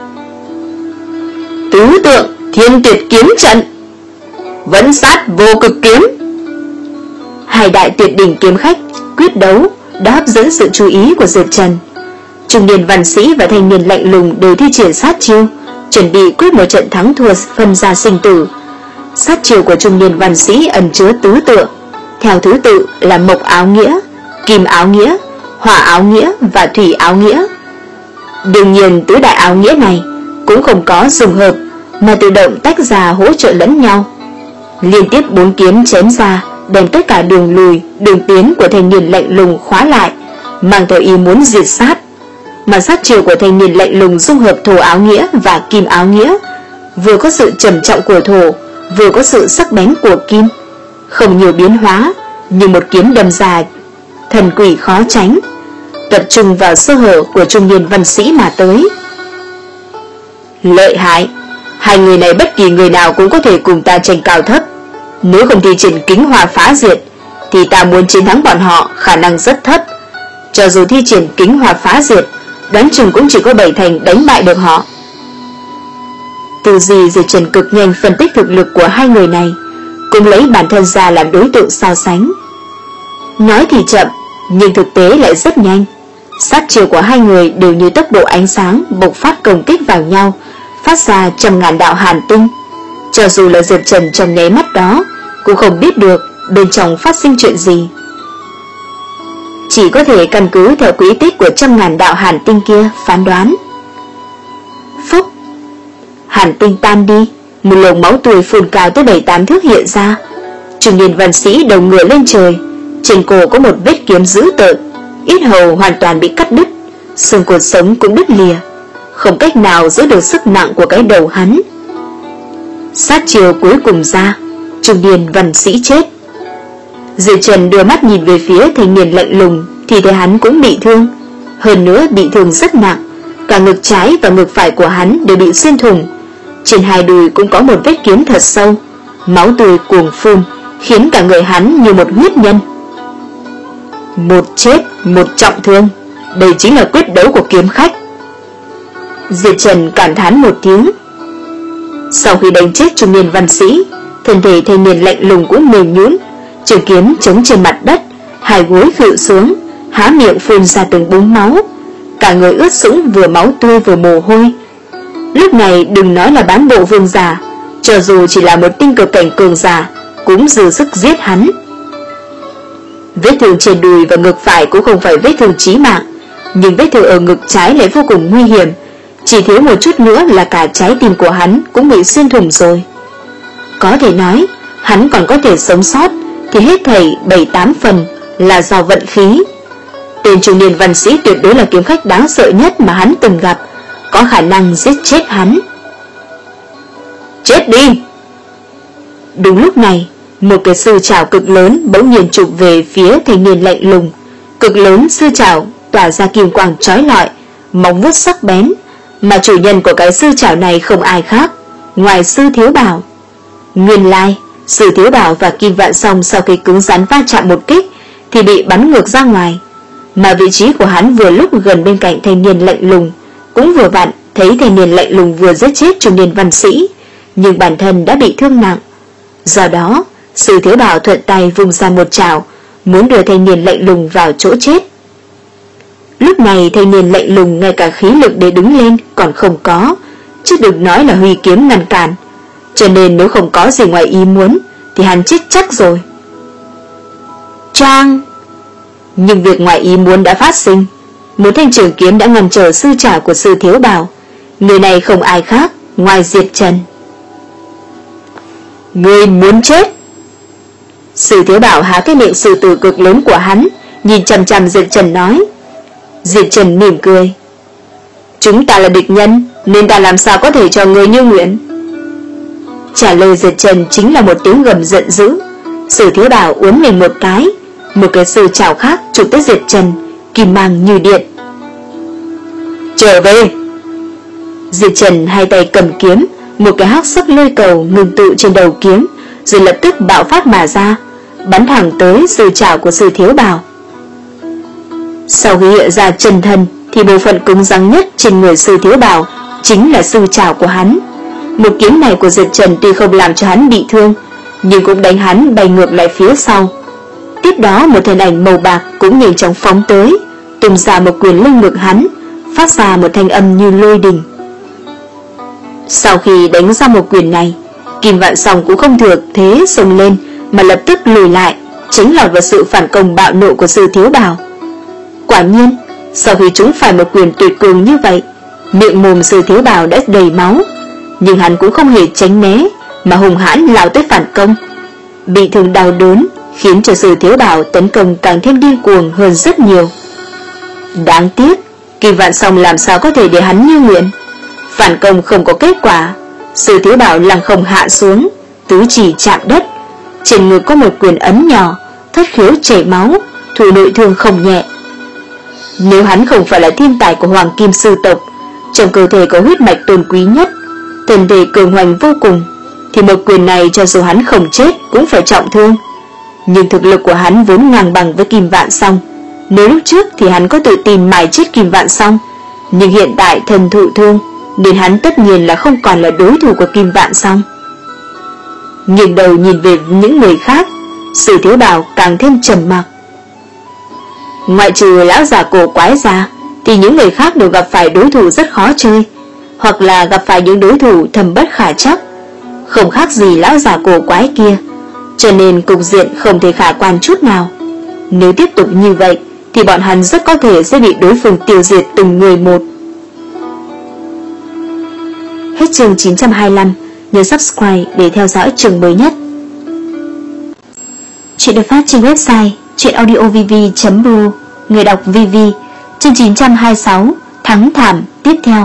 Tứ tượng Thiên Tuyệt kiếm trận, Vẫn Sát Vô Cực kiếm. Hai đại tuyệt đỉnh kiếm khách quyết đấu đã hấp dẫn sự chú ý của Diệp Trần. Trung niên văn sĩ và thanh niên lạnh lùng đều thi triển sát chiêu, chuẩn bị quyết một trận thắng thua phân ra sinh tử. Sát chiêu của trung niên văn sĩ ẩn chứa tứ tượng, theo thứ tự là mộc áo nghĩa, kim áo nghĩa, hỏa áo nghĩa và thủy áo nghĩa. Đương nhiên tứ đại áo nghĩa này cũng không có dùng hợp, mà tự động tách ra hỗ trợ lẫn nhau. Liên tiếp bốn kiếm chém ra, đem tất cả đường lùi, đường tiến của thanh niên lạnh lùng khóa lại, mang theo ý muốn diệt sát. Mà sát chiêu của thanh niên lạnh lùng dung hợp thổ áo nghĩa và kim áo nghĩa, vừa có sự trầm trọng của thổ, vừa có sự sắc bén của kim, không nhiều biến hóa, nhưng một kiếm đâm ra thần quỷ khó tránh, tập trung vào sơ hở của trung niên văn sĩ mà tới. Lợi hại, hai người này bất kỳ người nào cũng có thể cùng ta tranh cao thấp. Nếu không thi triển kính hòa phá diệt thì ta muốn chiến thắng bọn họ khả năng rất thấp. Cho dù thi triển kính hòa phá diệt, đoán chừng cũng chỉ có bảy thành đánh bại được họ. Từ gì Diệp Trần cực nhanh phân tích thực lực của hai người này, cũng lấy bản thân ra làm đối tượng so sánh. Nói thì chậm, nhưng thực tế lại rất nhanh. Sát chiêu của hai người đều như tốc độ ánh sáng bộc phát công kích vào nhau, phát ra trăm ngàn đạo hàn tinh. Cho dù là Diệp Trần trong nháy mắt đó cũng không biết được bên trong phát sinh chuyện gì, chỉ có thể căn cứ theo quỹ tích của trăm ngàn đạo hàn tinh kia phán đoán. Phúc, hàn tinh tan đi, một lồng máu tươi phun cao tới bảy tám thước hiện ra. Trung niên văn sĩ đầu ngửa lên trời, trên cổ có một vết kiếm dữ tợn, yết hầu hoàn toàn bị cắt đứt, xương cột sống cũng đứt lìa, không cách nào giữ được sức nặng của cái đầu hắn. Sát chiều cuối cùng ra, trung niên văn sĩ chết. Diệp Trần đưa mắt nhìn về phía thanh niên lạnh lùng thì thấy hắn cũng bị thương, hơn nữa bị thương rất nặng, cả ngực trái và ngực phải của hắn đều bị xuyên thủng, trên hai đùi cũng có một vết kiếm thật sâu, máu tươi cuồng phun, khiến cả người hắn như một huyết nhân. Một chết, một trọng thương, đây chính là quyết đấu của kiếm khách. Diệp Trần cảm thán một tiếng. Sau khi đánh chết trung niên văn sĩ, thân thể thanh niên lạnh lùng cũng mềm nhũn, trường kiếm chống trên mặt đất, hai gối khuỵu xuống, há miệng phun ra từng búng máu, cả người ướt sũng, vừa máu tươi vừa mồ hôi. Lúc này đừng nói là bán bộ vương giả, cho dù chỉ là một tinh cực cảnh cường giả cũng dư sức giết hắn. Vết thương trên đùi và ngực phải cũng không phải vết thương chí mạng, nhưng vết thương ở ngực trái lại vô cùng nguy hiểm, chỉ thiếu một chút nữa là cả trái tim của hắn cũng bị xuyên thủng rồi. Có thể nói, hắn còn có thể sống sót thì hết thảy bảy tám phần là do vận khí. Tên trung niên văn sĩ tuyệt đối là kiếm khách đáng sợ nhất mà hắn từng gặp, có khả năng giết chết hắn. Chết đi! Đúng lúc này, một cái sư trảo cực lớn bỗng nhiên chụp về phía thanh niên lạnh lùng. Cực lớn sư trảo tỏa ra kim quang chói lọi, móng vuốt sắc bén, mà chủ nhân của cái sư trảo này không ai khác ngoài Sư Thiếu Bảo. Nguyên lai, Sư Thiếu Bảo và Kim Vạn Song sau khi cứng rắn va chạm một kích thì bị bắn ngược ra ngoài, mà vị trí của hắn vừa lúc gần bên cạnh thanh niên lạnh lùng, cũng vừa vặn thấy thanh niên lạnh lùng vừa giết chết trung niên văn sĩ, nhưng bản thân đã bị thương nặng. Do đó, Sử Thiếu Bảo thuận tay vung ra một chảo, muốn đưa thanh niên lạnh lùng vào chỗ chết. Lúc này thanh niên lạnh lùng ngay cả khí lực để đứng lên còn không có, chứ đừng nói là huy kiếm ngăn cản. Cho nên nếu không có gì ngoài ý muốn thì hắn chết chắc rồi. Trang! Nhưng việc ngoài ý muốn đã phát sinh. Một thanh trường kiếm đã ngăn trở sư trảo của Sử Thiếu Bảo. Người này không ai khác ngoài Diệp Trần. Ngươi muốn chết! Sử Thiếu Bảo há cái miệng sư tử cực lớn của hắn, nhìn chằm chằm Diệp Trần nói. Diệp Trần mỉm cười. Chúng ta là địch nhân, nên ta làm sao có thể cho ngươi như nguyện. Trả lời Diệp Trần chính là một tiếng gầm giận dữ. Sử Thiếu Bảo uốn mình một cái, một cái sư chảo khác chụp tới Diệp Trần, kim mang như điện. Trở về! Diệp Trần hai tay cầm kiếm, một cái hắc sắc lôi cầu ngừng tụ trên đầu kiếm, rồi lập tức bạo phát mà ra, bắn thẳng tới sư chảo của Sử Thiếu Bảo. Sau khi hiện ra chân thân thì bộ phận cứng rắn nhất trên người Sử Thiếu Bảo chính là sư chảo của hắn. Một kiếm này của Diệp Trần tuy không làm cho hắn bị thương, nhưng cũng đánh hắn bay ngược lại phía sau. Tiếp đó một thân ảnh màu bạc cũng nhanh chóng phóng tới, tung ra một quyền lên ngực hắn, phát ra một thanh âm như lôi đình. Sau khi đánh ra một quyền này, Kim Vạn Song cũng không thừa thế xông lên, mà lập tức lùi lại, tránh lọt vào sự phản công bạo nộ của Sử Thiếu Bảo. Quả nhiên, sau khi chúng phải một quyền tuyệt cường như vậy, miệng mồm Sử Thiếu Bảo đã đầy máu, nhưng hắn cũng không hề tránh né, mà hùng hãn lao tới phản công. Bị thương đau đớn khiến cho Sử Thiếu Bảo tấn công càng thêm điên cuồng hơn rất nhiều. Đáng tiếc, Kim Vạn Song làm sao có thể để hắn như nguyện. Phản công không có kết quả, Sử Thiếu Bảo lăng không hạ xuống, tứ chỉ chạm đất, trên ngực có một quyền ấn nhỏ, thất khiếu chảy máu, thụ nội thương không nhẹ. Nếu hắn không phải là thiên tài của Hoàng Kim Sư tộc, trong cơ thể có huyết mạch tôn quý nhất, thân thể cường hoành vô cùng, thì một quyền này cho dù hắn không chết cũng phải trọng thương. Nhưng thực lực của hắn vốn ngang bằng với Kim Vạn Song. Nếu lúc trước thì hắn có tự tin mài chết Kim Vạn Song, nhưng hiện tại thân thụ thương, nên hắn tất nhiên là không còn là đối thủ của Kim Vạn Song. Nghiêng đầu nhìn về những người khác, Sử Thiếu Bảo càng thêm trầm mặc. Ngoại trừ lão già cổ quái ra, thì những người khác đều gặp phải đối thủ rất khó chơi, hoặc là gặp phải những đối thủ thầm bất khả trắc, không khác gì lão già cổ quái kia, cho nên cục diện không thể khả quan chút nào. Nếu tiếp tục như vậy thì bọn hắn rất có thể sẽ bị đối phương tiêu diệt từng người một. Hết chương chín trăm hai mươi lăm, nhớ subscribe để theo dõi chương mới nhất. Chuyện được phát trên website chuyenaudiovv chấm ru, người đọc vê vê. Chương chín trăm hai mươi sáu, thắng thảm tiếp theo.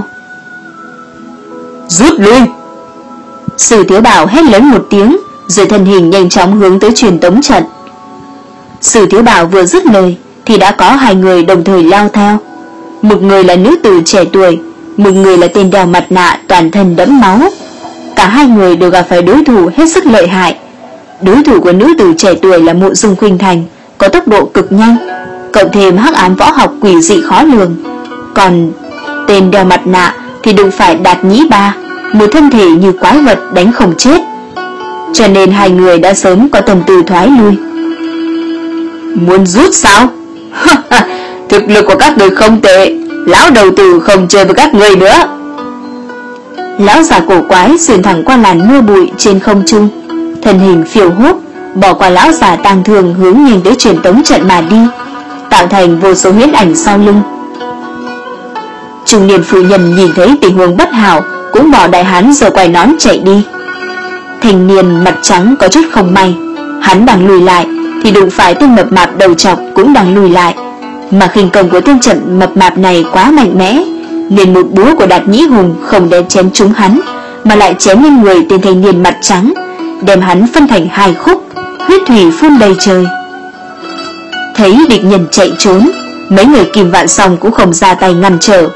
Rút lui! Sử Thiếu Bảo hét lớn một tiếng, rồi thân hình nhanh chóng hướng tới truyền tống trận. Sử Thiếu Bảo vừa dứt lời thì đã có hai người đồng thời lao theo. Một người là nữ tử trẻ tuổi, một người là tên đeo mặt nạ toàn thân đẫm máu. Cả hai người đều gặp phải đối thủ hết sức lợi hại. Đối thủ của nữ tử trẻ tuổi là Mộ Dung Khuynh Thành, có tốc độ cực nhanh, cộng thêm hắc ám võ học quỷ dị khó lường. Còn tên đeo mặt nạ thì đụng phải Đạt Nhĩ Ba, một thân thể như quái vật đánh không chết. Cho nên hai người đã sớm có tâm tư thoái lui. Muốn rút sao? Thực lực của các người không tệ, lão đầu tử không chơi với các người nữa. Lão già cổ quái xuyên thẳng qua làn mưa bụi trên không trung, thân hình phiêu hốt bỏ qua lão già tang thương, hướng nhanh tới truyền tống trận mà đi, tạo thành vô số huyễn ảnh sau lưng. Trung niên phụ nhân nhìn thấy tình huống bất hảo, cũng bỏ đại hán rồi quay nón chạy đi. Thanh niên mặt trắng có chút không may, hắn đang lùi lại thì đụng phải tên mập mạp đầu trọc cũng đang lùi lại, mà khinh công của tên trận mập mạp này quá mạnh mẽ, nên một búa của Đạt Nhĩ Hùng không đem chém trúng hắn, mà lại chém lên người tên thanh niên mặt trắng, đem hắn phân thành hai khúc, huyết thủy phun đầy trời. Thấy địch nhân chạy trốn, mấy người Kim Vạn Song cũng không ra tay ngăn trở,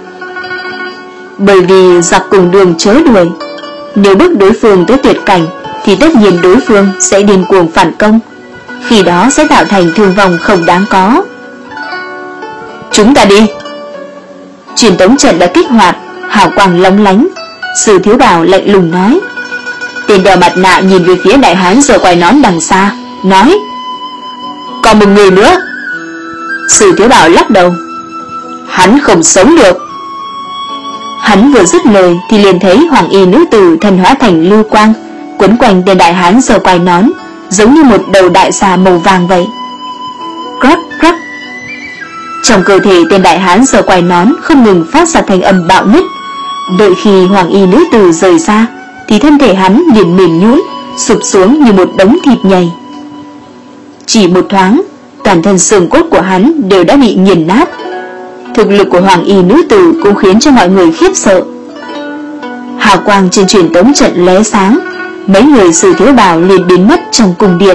bởi vì giặc cùng đường chớ đuổi. Nếu bước đối phương tới tuyệt cảnh thì tất nhiên đối phương sẽ điên cuồng phản công, khi đó sẽ tạo thành thương vong không đáng có. Chúng ta đi! Truyền tống trận đã kích hoạt, hào quang lóng lánh. Sử Thiếu Bảo lạnh lùng nói. Tên đeo mặt nạ nhìn về phía đại hán rồi quay nón đằng xa, nói: Còn một người nữa. Sử Thiếu Bảo lắc đầu. Hắn không sống được. Hắn vừa dứt lời thì liền thấy hoàng y nữ tử thần hóa thành lưu quang quấn quanh tên đại hán rồi quay nón, giống như một đầu đại xà màu vàng vậy. Crack crack. Trong cơ thể tên đại hán giờ quay nón không ngừng phát ra thanh âm bạo nứt. Đợi khi hoàng y nữ tử rời xa thì thân thể hắn liền mềm nhũn, sụp xuống như một đống thịt nhầy. Chỉ một thoáng, toàn thân xương cốt của hắn đều đã bị nghiền nát. Thực lực của hoàng y nữ tử cũng khiến cho mọi người khiếp sợ. Hào quang trên truyền tống trận lóe sáng, mấy người Sử Thiếu Bảo liền biến mất trong cung điện.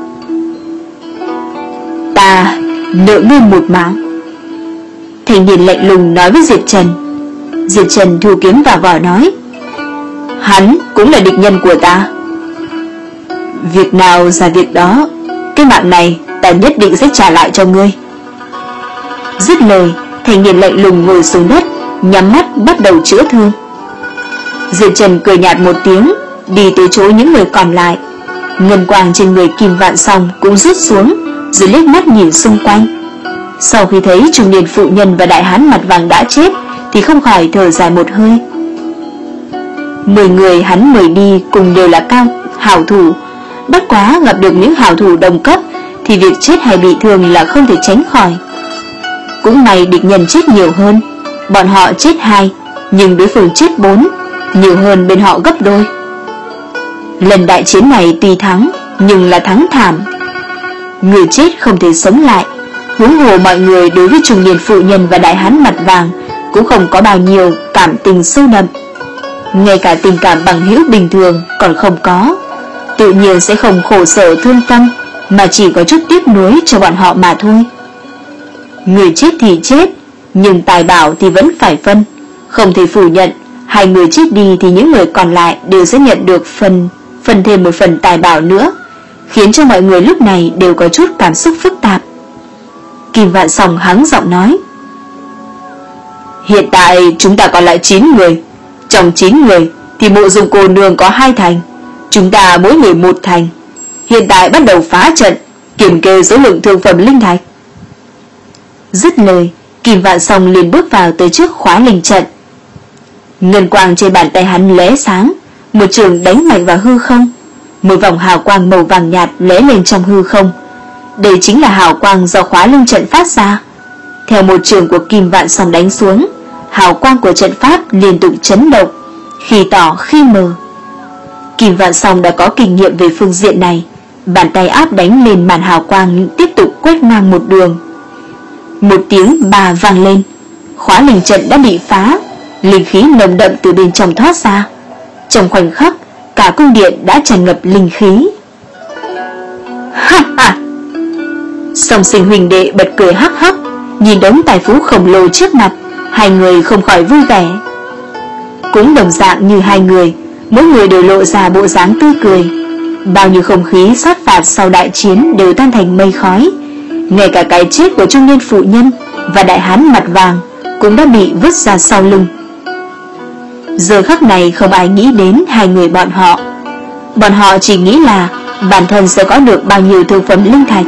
Ta nợ ngươi một mạng. Thanh niên lạnh lùng nói với Diệp Trần. Diệp Trần thu kiếm vào vỏ nói: Hắn cũng là địch nhân của ta. Việc nào ra việc đó, cái mạng này ta nhất định sẽ trả lại cho ngươi. Dứt lời, thanh niên lạnh lùng ngồi xuống đất, nhắm mắt bắt đầu chữa thương. Diệp Trần cười nhạt một tiếng, đi tới chỗ những người còn lại. Ngân quang trên người Kim Vạn Song cũng rút xuống, rồi liếc mắt nhìn xung quanh. Sau khi thấy trung niên phụ nhân và đại hán mặt vàng đã chết thì không khỏi thở dài một hơi. Mười người hắn mời đi cùng đều là cao hảo thủ, bất quá gặp được những hảo thủ đồng cấp thì việc chết hay bị thương là không thể tránh khỏi. Cũng may địch nhân chết nhiều hơn, bọn họ chết hai, nhưng đối phương chết bốn, nhiều hơn bên họ gấp đôi. Lần đại chiến này tuy thắng, nhưng là thắng thảm. Người chết không thể sống lại, huống hồ mọi người đối với trung niên phụ nhân và đại hán mặt vàng cũng không có bao nhiêu cảm tình sâu đậm. Ngay cả tình cảm bằng hữu bình thường còn không có, tự nhiên sẽ không khổ sở thương tâm, mà chỉ có chút tiếc nuối cho bọn họ mà thôi. Người chết thì chết, nhưng tài bảo thì vẫn phải phân. Không thể phủ nhận, hai người chết đi thì những người còn lại đều sẽ nhận được phần phần thêm một phần tài bảo nữa, khiến cho mọi người lúc này đều có chút cảm xúc phức tạp. Kim Vạn Song hắng giọng nói: Hiện tại chúng ta còn lại chín người. Trong chín người thì Mộ Dung cô nương có hai thành, chúng ta mỗi người một thành. Hiện tại bắt đầu phá trận, kiểm kê số lượng thương phẩm linh thạch. Dứt lời, Kim Vạn Song liền bước vào tới trước khóa linh trận. Ngân quang trên bàn tay hắn lóe sáng, một trường đánh mạnh vào hư không. Một vòng hào quang màu vàng nhạt lóe lên trong hư không. Đây chính là hào quang do khóa linh trận phát ra. Theo một trường của Kim Vạn Song đánh xuống, hào quang của trận pháp liên tục chấn động, khi tỏ khi mờ. Kim Vạn Song đã có kinh nghiệm về phương diện này, bàn tay áp đánh lên màn hào quang tiếp tục quét ngang một đường. Một tiếng bà vang lên, khóa linh trận đã bị phá, linh khí nồng đậm từ bên trong thoát ra. Trong khoảnh khắc, cả cung điện đã tràn ngập linh khí. Ha ha! Song Sinh huynh đệ bật cười hắc hắc, nhìn đống tài phú khổng lồ trước mặt, hai người không khỏi vui vẻ. Cũng đồng dạng như hai người, mỗi người đều lộ ra bộ dáng tươi cười. Bao nhiêu không khí sát phạt sau đại chiến đều tan thành mây khói. Ngay cả cái chết của trung niên phụ nhân và đại hán mặt vàng cũng đã bị vứt ra sau lưng. Giờ khắc này không ai nghĩ đến hai người bọn họ. Bọn họ chỉ nghĩ là bản thân sẽ có được bao nhiêu thương phẩm linh thạch.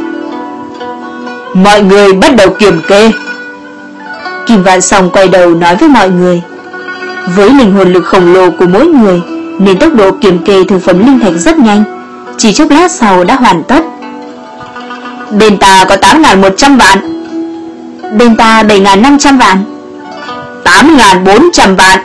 Mọi người bắt đầu kiểm kê. Kim Vạn Song quay đầu nói với mọi người. Với linh hồn lực khổng lồ của mỗi người nên tốc độ kiểm kê thương phẩm linh thạch rất nhanh, chỉ chốc lát sau đã hoàn tất. Bên ta có tám nghìn một trăm vạn. Bên ta bảy nghìn năm trăm vạn. tám nghìn bốn trăm vạn.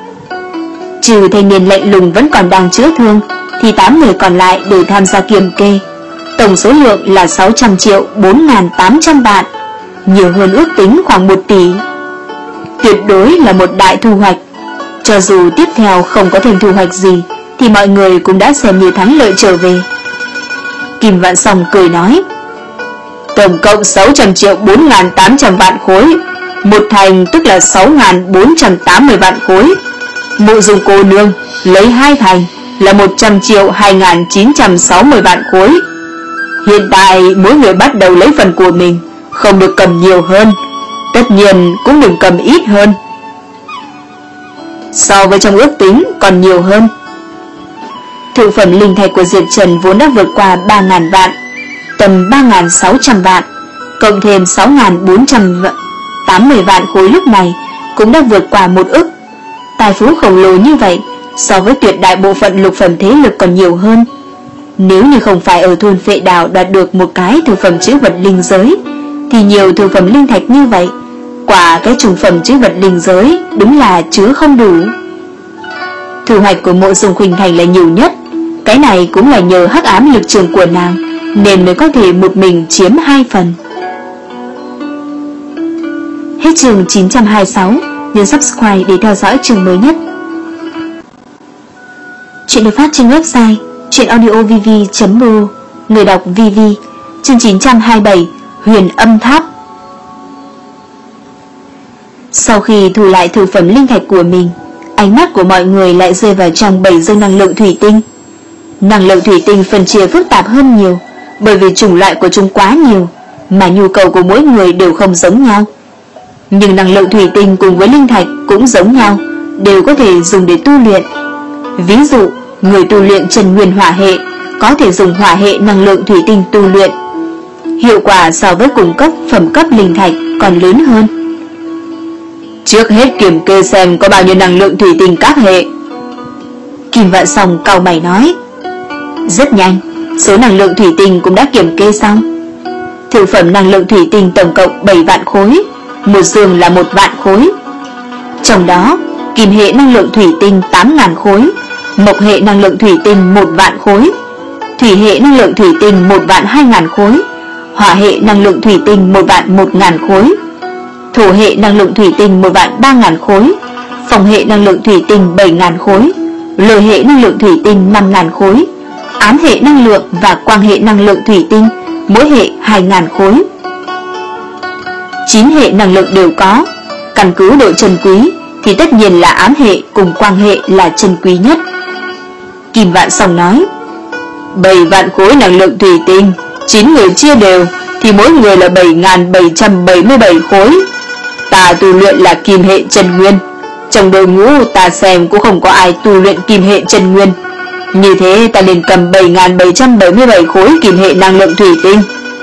Trừ thanh niên lạnh lùng vẫn còn đang chữa thương thì tám người còn lại đều tham gia kiểm kê. Tổng số lượng là sáu trăm triệu bốn nghìn tám trăm vạn, nhiều hơn ước tính khoảng một tỷ. Tuyệt đối là một đại thu hoạch. Cho dù tiếp theo không có thêm thu hoạch gì thì mọi người cũng đã xem như thắng lợi trở về. Kim Vạn Song cười nói: Tổng cộng sáu trăm triệu bốn nghìn tám trăm vạn khối, một thành tức là sáu nghìn bốn trăm tám mươi vạn khối. Mộ Dung cô nương lấy hai thành là một trăm triệu hai nghìn chín trăm sáu mươi vạn khối. Hiện tại mỗi người bắt đầu lấy phần của mình, không được cầm nhiều hơn, tất nhiên cũng đừng cầm ít hơn, so với trong ước tính còn nhiều hơn. Thực phẩm linh thạch của Diệp Trần vốn đã vượt qua ba nghìn vạn, tầm ba nghìn sáu trăm vạn, cộng thêm sáu nghìn bốn trăm tám mươi vạn khối lúc này cũng đã vượt qua một ức. Tài phú khổng lồ như vậy so với tuyệt đại bộ phận lục phẩm thế lực còn nhiều hơn. Nếu như không phải ở thôn Phệ Đảo đạt được một cái thực phẩm chữ vật linh giới, thì nhiều thực phẩm linh thạch như vậy, quả cái trùng phẩm chữ vật linh giới đúng là chứa không đủ. Thu hoạch của Mộ Dung Khuynh Thành là nhiều nhất, cái này cũng là nhờ hắc ám lực trường của nàng nên mới có thể một mình chiếm hai phần. Hết chương chín trăm hai mươi sáu, nhấn subscribe để theo dõi chương mới nhất. Chuyện được phát trên website truyệnaudiovv chấm r o, người đọc Vivi. Chương chín trăm hai mươi bảy, Huyền Âm Tháp. Sau khi thu lại thực phẩm linh thạch của mình, ánh mắt của mọi người lại rơi vào trong bảy dương năng lượng thủy tinh. Năng lượng thủy tinh phân chia phức tạp hơn nhiều, bởi vì chủng loại của chúng quá nhiều, mà nhu cầu của mỗi người đều không giống nhau. Nhưng năng lượng thủy tinh cùng với linh thạch cũng giống nhau, đều có thể dùng để tu luyện. Ví dụ, người tu luyện Chân Nguyên hỏa hệ có thể dùng hỏa hệ năng lượng thủy tinh tu luyện, hiệu quả so với cùng cấp phẩm cấp linh thạch còn lớn hơn. Trước hết kiểm kê xem có bao nhiêu năng lượng thủy tinh các hệ. Kim Vạn Song cau mày nói. Rất nhanh, số năng lượng thủy tinh cũng đã kiểm kê xong. Thực phẩm năng lượng thủy tinh tổng cộng bảy vạn khối, một dương là một vạn khối. Trong đó, kim hệ năng lượng thủy tinh tám nghìn khối, mộc hệ năng lượng thủy tinh một vạn khối, thủy hệ năng lượng thủy tinh một vạn hai nghìn khối, hỏa hệ năng lượng thủy tinh một vạn một nghìn khối, thổ hệ năng lượng thủy tinh một vạn ba nghìn khối, phong hệ năng lượng thủy tinh bảy nghìn khối, lôi hệ năng lượng thủy tinh năm nghìn khối, ám hệ năng lượng và quang hệ năng lượng thủy tinh mỗi hệ hai nghìn khối. Chín hệ năng lượng đều có, căn cứ độ chân quý thì tất nhiên là ám hệ cùng quang hệ là chân quý nhất. Kim Vạn Song nói, bảy vạn khối năng lượng thủy tinh, chín người chia đều thì mỗi người là bảy nghìn bảy trăm bảy mươi bảy khối. Ta tu luyện là kim hệ chân nguyên, trong đội ngũ ta xem cũng không có ai tu luyện kim hệ chân nguyên, như thế ta liền cầm bảy nghìn bảy trăm bảy mươi bảy khối kim hệ năng lượng thủy tinh.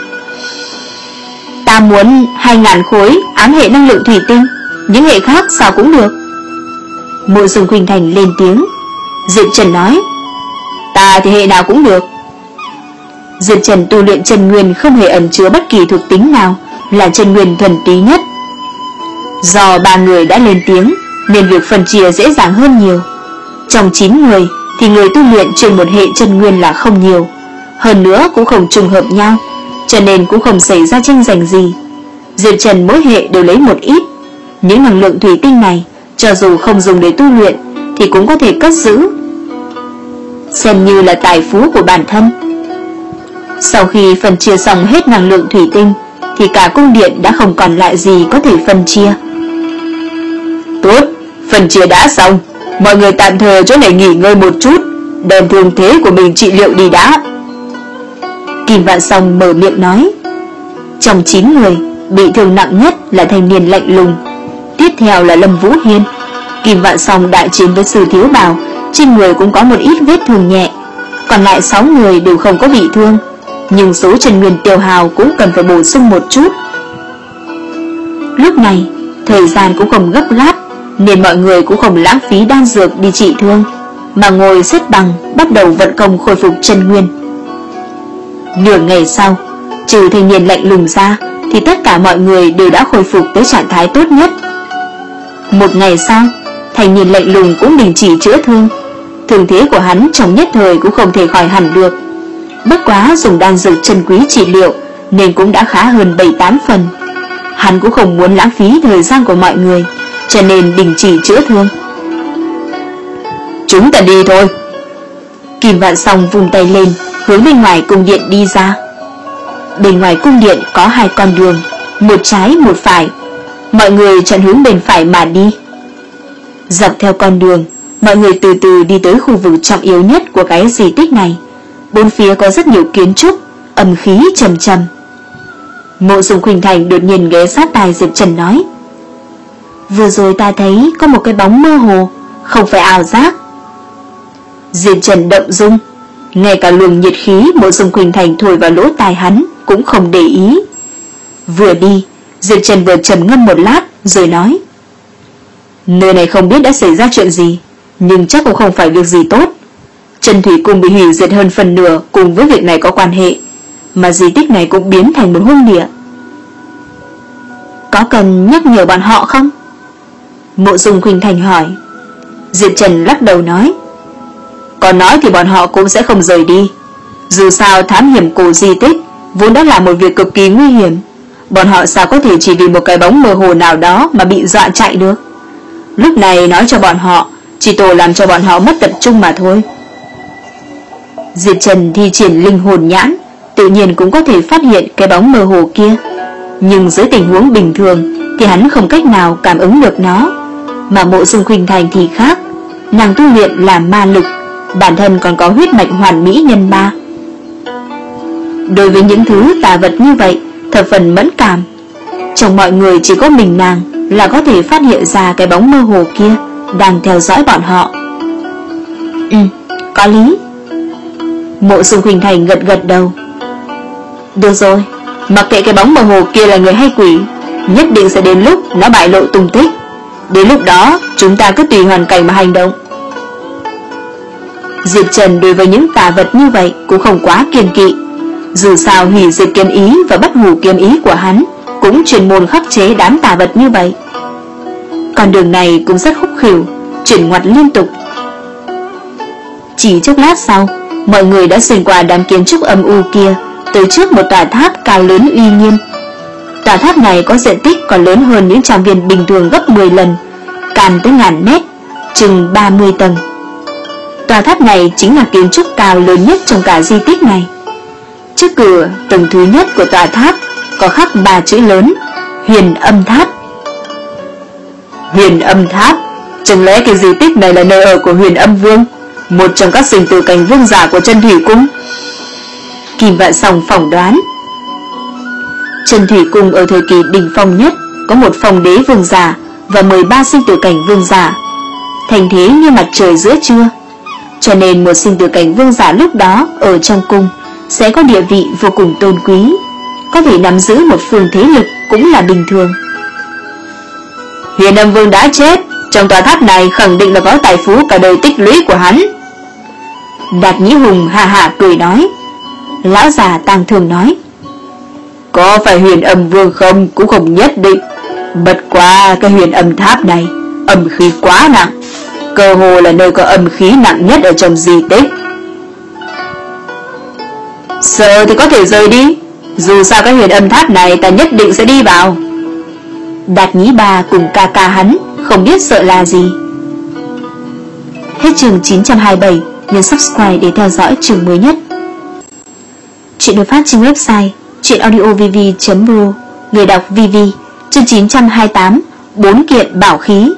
Ta muốn hai nghìn khối ám hệ năng lượng thủy tinh, những hệ khác sao cũng được. Mộ Dung Khuynh Thành lên tiếng. Diệp Trần nói, ta thì hệ nào cũng được. Diệp Trần tu luyện chân nguyên không hề ẩn chứa bất kỳ thuộc tính nào, là chân nguyên thuần túy nhất. Do ba người đã lên tiếng nên việc phân chia dễ dàng hơn nhiều. Trong chín người thì người tu luyện trên một hệ chân nguyên là không nhiều, hơn nữa cũng không trùng hợp nhau, cho nên cũng không xảy ra tranh giành gì. Diệp Trần mỗi hệ đều lấy một ít. Những năng lượng thủy tinh này cho dù không dùng để tu luyện thì cũng có thể cất giữ, xem như là tài phú của bản thân. Sau khi phân chia xong hết năng lượng thủy tinh thì cả cung điện đã không còn lại gì có thể phân chia. Tốt, phân chia đã xong, mọi người tạm thời chỗ này nghỉ ngơi một chút, đem thương thế của mình trị liệu đi đã. Kim Vạn Song mở miệng nói. Trong chín người, bị thương nặng nhất là thanh niên lạnh lùng, tiếp theo là Lâm Vũ Hiên. Kim Vạn Song đại chiến với Sư Thiếu Bảo, trên người cũng có một ít vết thương nhẹ, còn lại sáu người đều không có bị thương, nhưng số chân nguyên tiêu hao cũng cần phải bổ sung một chút. Lúc này, thời gian cũng không gấp gáp, nên mọi người cũng không lãng phí đan dược đi trị thương, mà ngồi xếp bằng bắt đầu vận công khôi phục chân nguyên. Nửa ngày sau, trừ thanh niên lạnh lùng ra thì tất cả mọi người đều đã khôi phục tới trạng thái tốt nhất. Một ngày sau, thanh niên lạnh lùng cũng đình chỉ chữa thương. Thương thế của hắn trong nhất thời cũng không thể khỏi hẳn được, bất quá dùng đan dược chân quý trị liệu nên cũng đã khá hơn bảy tám phần. Hắn cũng không muốn lãng phí thời gian của mọi người, cho nên đình chỉ chữa thương. Chúng ta đi thôi. Kim Vạn Song vùng tay lên, hướng bên ngoài cung điện đi ra. Bên ngoài cung điện có hai con đường, một trái một phải. Mọi người chọn hướng bên phải mà đi. Dọc theo con đường, mọi người từ từ đi tới khu vực trọng yếu nhất của cái di tích này. Bốn phía có rất nhiều kiến trúc, âm khí trầm trầm. Mộ Dung Khuynh Thành đột nhiên ghé sát tai Diệp Trần nói, vừa rồi ta thấy có một cái bóng mơ hồ, không phải ảo giác. Diệp Trần động dung, ngay cả luồng nhiệt khí Mộ Dung Khuynh Thành thổi vào lỗ tai hắn cũng không để ý. Vừa đi, Diệp Trần vừa trầm ngâm một lát rồi nói: nơi này không biết đã xảy ra chuyện gì, nhưng chắc cũng không phải việc gì tốt. Chân Thủy Cung bị hủy diệt hơn phần nửa cùng với việc này có quan hệ, mà di tích này cũng biến thành một hung địa. Có cần nhắc nhở bọn họ không? Mộ Dung Khuynh Thành hỏi. Diệp Trần lắc đầu nói: còn nói thì bọn họ cũng sẽ không rời đi. Dù sao thám hiểm cổ di tích vốn đã là một việc cực kỳ nguy hiểm, bọn họ sao có thể chỉ vì một cái bóng mơ hồ nào đó mà bị dọa chạy được. Lúc này nói cho bọn họ chỉ tổ làm cho bọn họ mất tập trung mà thôi. Diệp Trần thi triển linh hồn nhãn, tự nhiên cũng có thể phát hiện cái bóng mơ hồ kia, nhưng dưới tình huống bình thường thì hắn không cách nào cảm ứng được nó. Mà Mộ Dung Khuynh Thành thì khác, nàng tu luyện là ma lực, bản thân còn có huyết mạch hoàn mỹ nhân ba. Đối với những thứ tà vật như vậy thập phần mẫn cảm. Trong mọi người chỉ có mình nàng là có thể phát hiện ra cái bóng mơ hồ kia đang theo dõi bọn họ. Ừ, có lý. Mộ Dung Khuynh Thành gật gật đầu. Được rồi, mặc kệ cái bóng mơ hồ kia là người hay quỷ, nhất định sẽ đến lúc nó bại lộ tung tích. Đến lúc đó chúng ta cứ tùy hoàn cảnh mà hành động. Diệp Trần đối với những tà vật như vậy cũng không quá kiêng kỵ. Dù sao hủy diệt kiếm ý và bất hủ kiếm ý của hắn cũng chuyên môn khắc chế đám tà vật như vậy. Con đường này cũng rất khúc khỉu, chuyển ngoặt liên tục. Chỉ chốc lát sau, mọi người đã xuyên qua đám kiến trúc âm u kia, tới trước một tòa tháp cao lớn uy nghiêm. Tòa tháp này có diện tích còn lớn hơn những trang viên bình thường gấp mười lần, cao tới ngàn mét, chừng ba mươi tầng. Tòa tháp này chính là kiến trúc cao lớn nhất trong cả di tích này. Trước cửa tầng thứ nhất của tòa tháp có khắc ba chữ lớn: Huyền Âm Tháp. Huyền Âm Tháp, chẳng lẽ cái di tích này là nơi ở của Huyền Âm Vương, một trong các sinh tử cảnh vương giả của Chân Thủy Cung? Kim Vạn Song phỏng đoán. Chân Thủy Cung ở thời kỳ đỉnh phong nhất có một phong đế vương giả và mười ba sinh tử cảnh vương giả, thành thế như mặt trời giữa trưa. Cho nên một sinh tử cảnh vương giả lúc đó ở trong cung sẽ có địa vị vô cùng tôn quý, có thể nắm giữ một phương thế lực cũng là bình thường. Huyền Âm Vương đã chết, trong tòa tháp này khẳng định là có tài phú cả đời tích lũy của hắn. Đạt Nhĩ Hùng hà hà cười nói. Lão già tang thương nói: có phải Huyền Âm Vương không cũng không nhất định. Bất quá cái Huyền Âm Tháp này âm khí quá nặng, cơ hồ là nơi có âm khí nặng nhất ở trong di tích. Sợ thì có thể rời đi, dù sao cái Huyền Âm Tháp này ta nhất định sẽ đi vào. Đạt Nhĩ Ba cùng ca ca hắn không biết sợ là gì. Hết chương chín trăm hai mươi bảy, nhấn subscribe để theo dõi chương mới nhất. Chuyện được phát trên website chuyenaudiovv chấm ro, người đọc vê vê. Chương chín trăm hai mươi tám, bốn kiện bảo khí.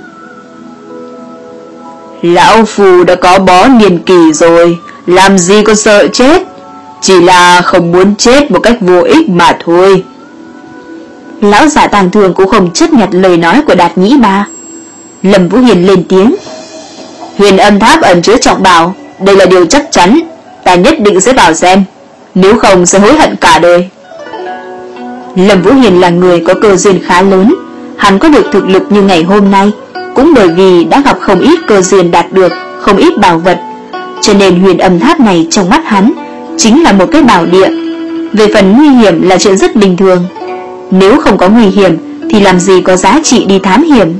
Lão Phù đã có bó niên kỳ rồi, làm gì có sợ chết, chỉ là không muốn chết một cách vô ích mà thôi. Lão giả tàng thường cũng không chấp nhận lời nói của Đạt Nhĩ Ba. Lâm Vũ Hiền lên tiếng: Huyền Âm Tháp ẩn chứa trọng bảo, đây là điều chắc chắn, ta nhất định sẽ vào xem, nếu không sẽ hối hận cả đời. Lâm Vũ Hiền là người có cơ duyên khá lớn, hắn có được thực lực như ngày hôm nay cũng bởi vì đã gặp không ít cơ duyên đạt được không ít bảo vật, cho nên Huyền Âm Tháp này trong mắt hắn chính là một cái bảo địa. Về phần nguy hiểm là chuyện rất bình thường, nếu không có nguy hiểm thì làm gì có giá trị đi thám hiểm.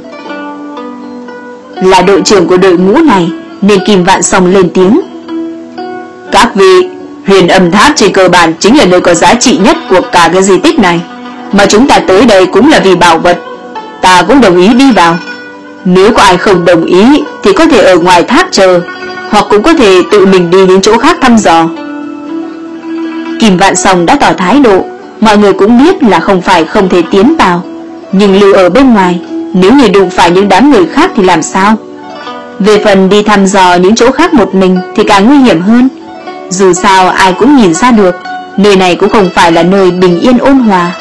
Là đội trưởng của đội ngũ này nên Kim Vạn Song lên tiếng: Các vị, Huyền Âm Tháp trên cơ bản chính là nơi có giá trị nhất của cả cái di tích này, mà chúng ta tới đây cũng là vì bảo vật. Ta cũng đồng ý đi vào. Nếu có ai không đồng ý thì có thể ở ngoài tháp chờ, hoặc cũng có thể tự mình đi đến chỗ khác thăm dò. Kim Vạn Song đã tỏ thái độ, mọi người cũng biết là không phải không thể tiến vào, nhưng lưu ở bên ngoài, nếu như đụng phải những đám người khác thì làm sao? Về phần đi thăm dò những chỗ khác một mình thì càng nguy hiểm hơn. Dù sao ai cũng nhìn ra được, nơi này cũng không phải là nơi bình yên ôn hòa.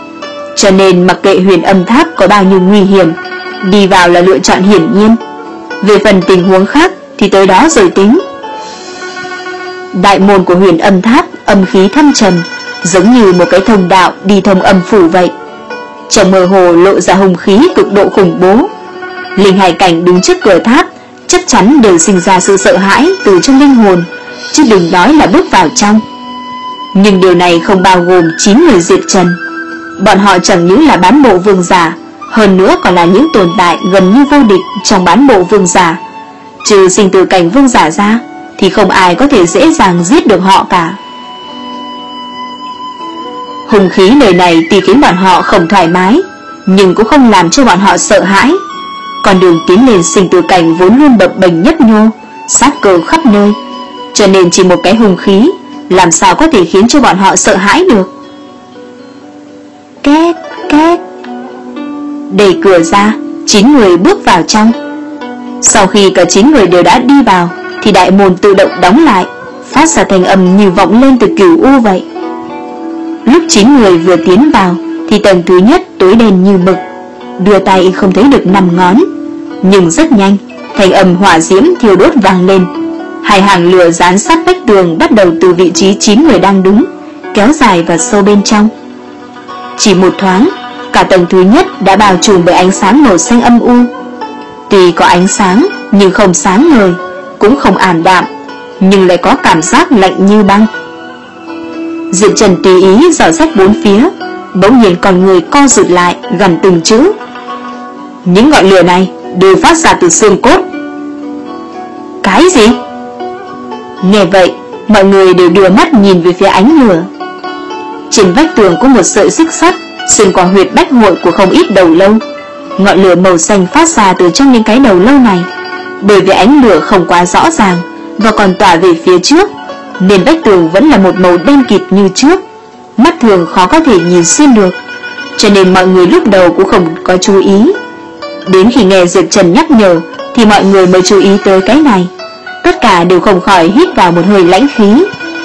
Cho nên mặc kệ Huyền Âm Tháp có bao nhiêu nguy hiểm, đi vào là lựa chọn hiển nhiên. Về phần tình huống khác thì tới đó rồi tính. Đại môn của Huyền Âm Tháp âm khí thâm trầm, giống như một cái thông đạo đi thông âm phủ vậy. Trong mơ hồ lộ ra hung khí cực độ khủng bố. Linh hải cảnh đứng trước cửa tháp chắc chắn đều sinh ra sự sợ hãi từ trong linh hồn, chứ đừng nói là bước vào trong. Nhưng điều này không bao gồm chín người diệt trần. Bọn họ chẳng những là bán bộ vương giả, hơn nữa còn là những tồn tại gần như vô địch trong bán bộ vương giả. Trừ sinh tử cảnh vương giả ra thì không ai có thể dễ dàng giết được họ cả. Hung khí nơi này tuy khiến bọn họ không thoải mái, nhưng cũng không làm cho bọn họ sợ hãi. Con đường tiến lên sinh tử cảnh vốn luôn bập bềnh nhấp nhô, sát cơ khắp nơi, cho nên chỉ một cái hung khí làm sao có thể khiến cho bọn họ sợ hãi được. Két két. Đẩy cửa ra, chín người bước vào trong. Sau khi cả chín người đều đã đi vào thì đại môn tự động đóng lại, phát ra thanh âm như vọng lên từ cửu u vậy. Lúc chín người vừa tiến vào thì tầng thứ nhất tối đen như mực, đưa tay không thấy được năm ngón. Nhưng rất nhanh, thanh âm hỏa diễm thiêu đốt vang lên. Hai hàng lửa dán sát vách tường bắt đầu từ vị trí chín người đang đứng, kéo dài và sâu bên trong. Chỉ một thoáng, cả tầng thứ nhất đã bao trùm bởi ánh sáng màu xanh âm u. Tuy có ánh sáng nhưng không sáng ngời, cũng không ảm đạm, nhưng lại có cảm giác lạnh như băng. Diệp Trần tùy ý dò xét bốn phía, bỗng nhiên con người co rụt lại, gằn từng chữ: những ngọn lửa này đều phát ra từ xương cốt. Cái gì? Nghe vậy, mọi người đều đưa mắt nhìn về phía ánh lửa. Trên vách tường có một sợi xích sắt xuyên qua huyệt bách hội của không ít đầu lâu. Ngọn lửa màu xanh phát ra từ trong những cái đầu lâu này. Bởi vì ánh lửa không quá rõ ràng và còn tỏa về phía trước, nên vách tường vẫn là một màu đen kịt như trước, mắt thường khó có thể nhìn xuyên được. Cho nên mọi người lúc đầu cũng không có chú ý. Đến khi nghe Diệp Trần nhắc nhở thì mọi người mới chú ý tới cái này. Tất cả đều không khỏi hít vào một hơi lãnh khí.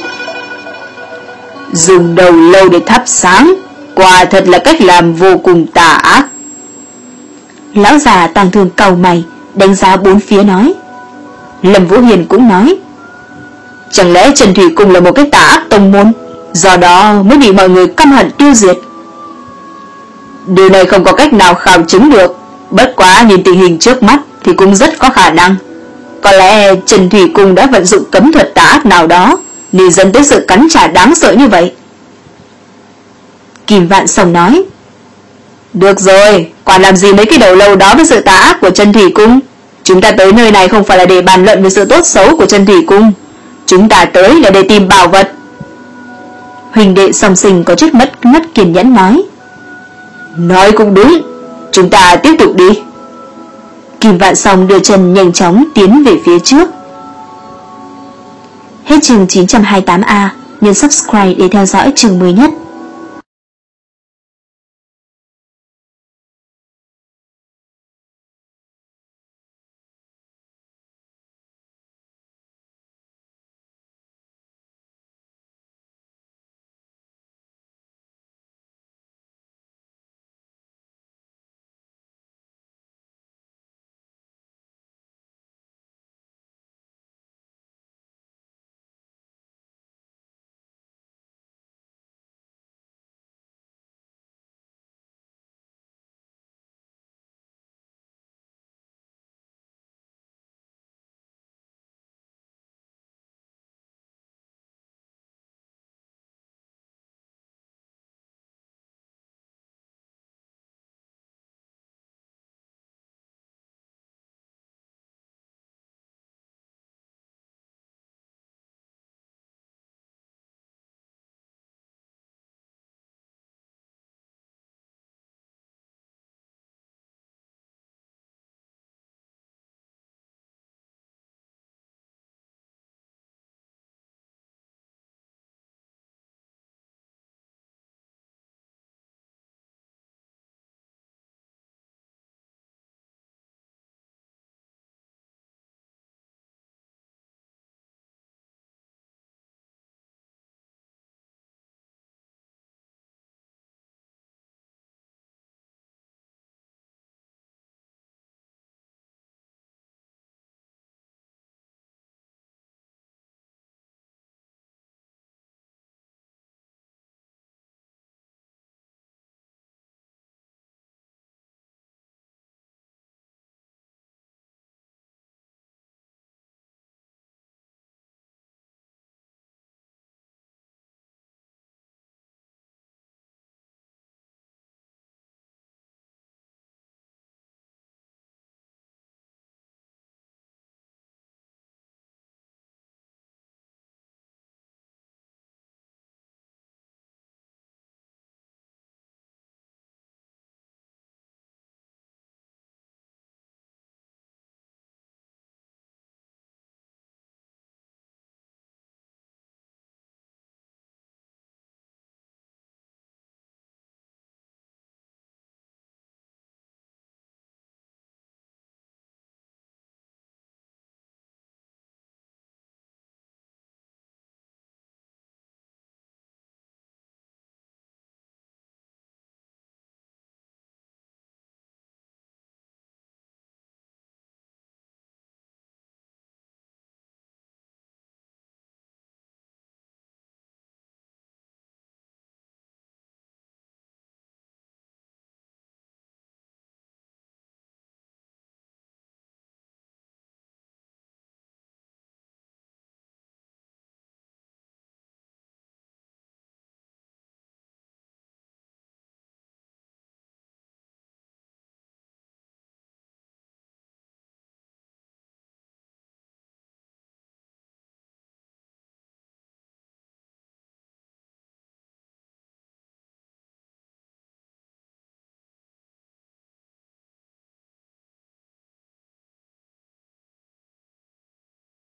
Dùng đầu lâu để thắp sáng, quả thật là cách làm vô cùng tà ác. Lão già Tàng Thương cau mày, đánh giá bốn phía nói. Lâm Vũ Hiền cũng nói, chẳng lẽ Trần Thủy Cung là một cái tà ác tông môn, do đó mới bị mọi người căm hận tiêu diệt? Điều này không có cách nào khảo chứng được, bất quá nhìn tình hình trước mắt thì cũng rất có khả năng. Có lẽ Trần Thủy Cung đã vận dụng cấm thuật tà ác nào đó nên dẫn tới sự cắn trả đáng sợ như vậy. Kim Vạn Sòng nói, được rồi, còn làm gì mấy cái đầu lâu đó với sự tà ác của Trần Thủy Cung? Chúng ta tới nơi này không phải là để bàn luận về sự tốt xấu của Trần Thủy Cung, chúng ta tới là để tìm bảo vật. Huỳnh đệ Song Sinh có chút mất mất kiên nhẫn nói, nói cũng đúng, chúng ta tiếp tục đi. Kim Vạn Song đưa chân nhanh chóng tiến về phía trước. Hết chương chín trăm hai mươi tám A, nhấn subscribe để theo dõi chương mới nhất.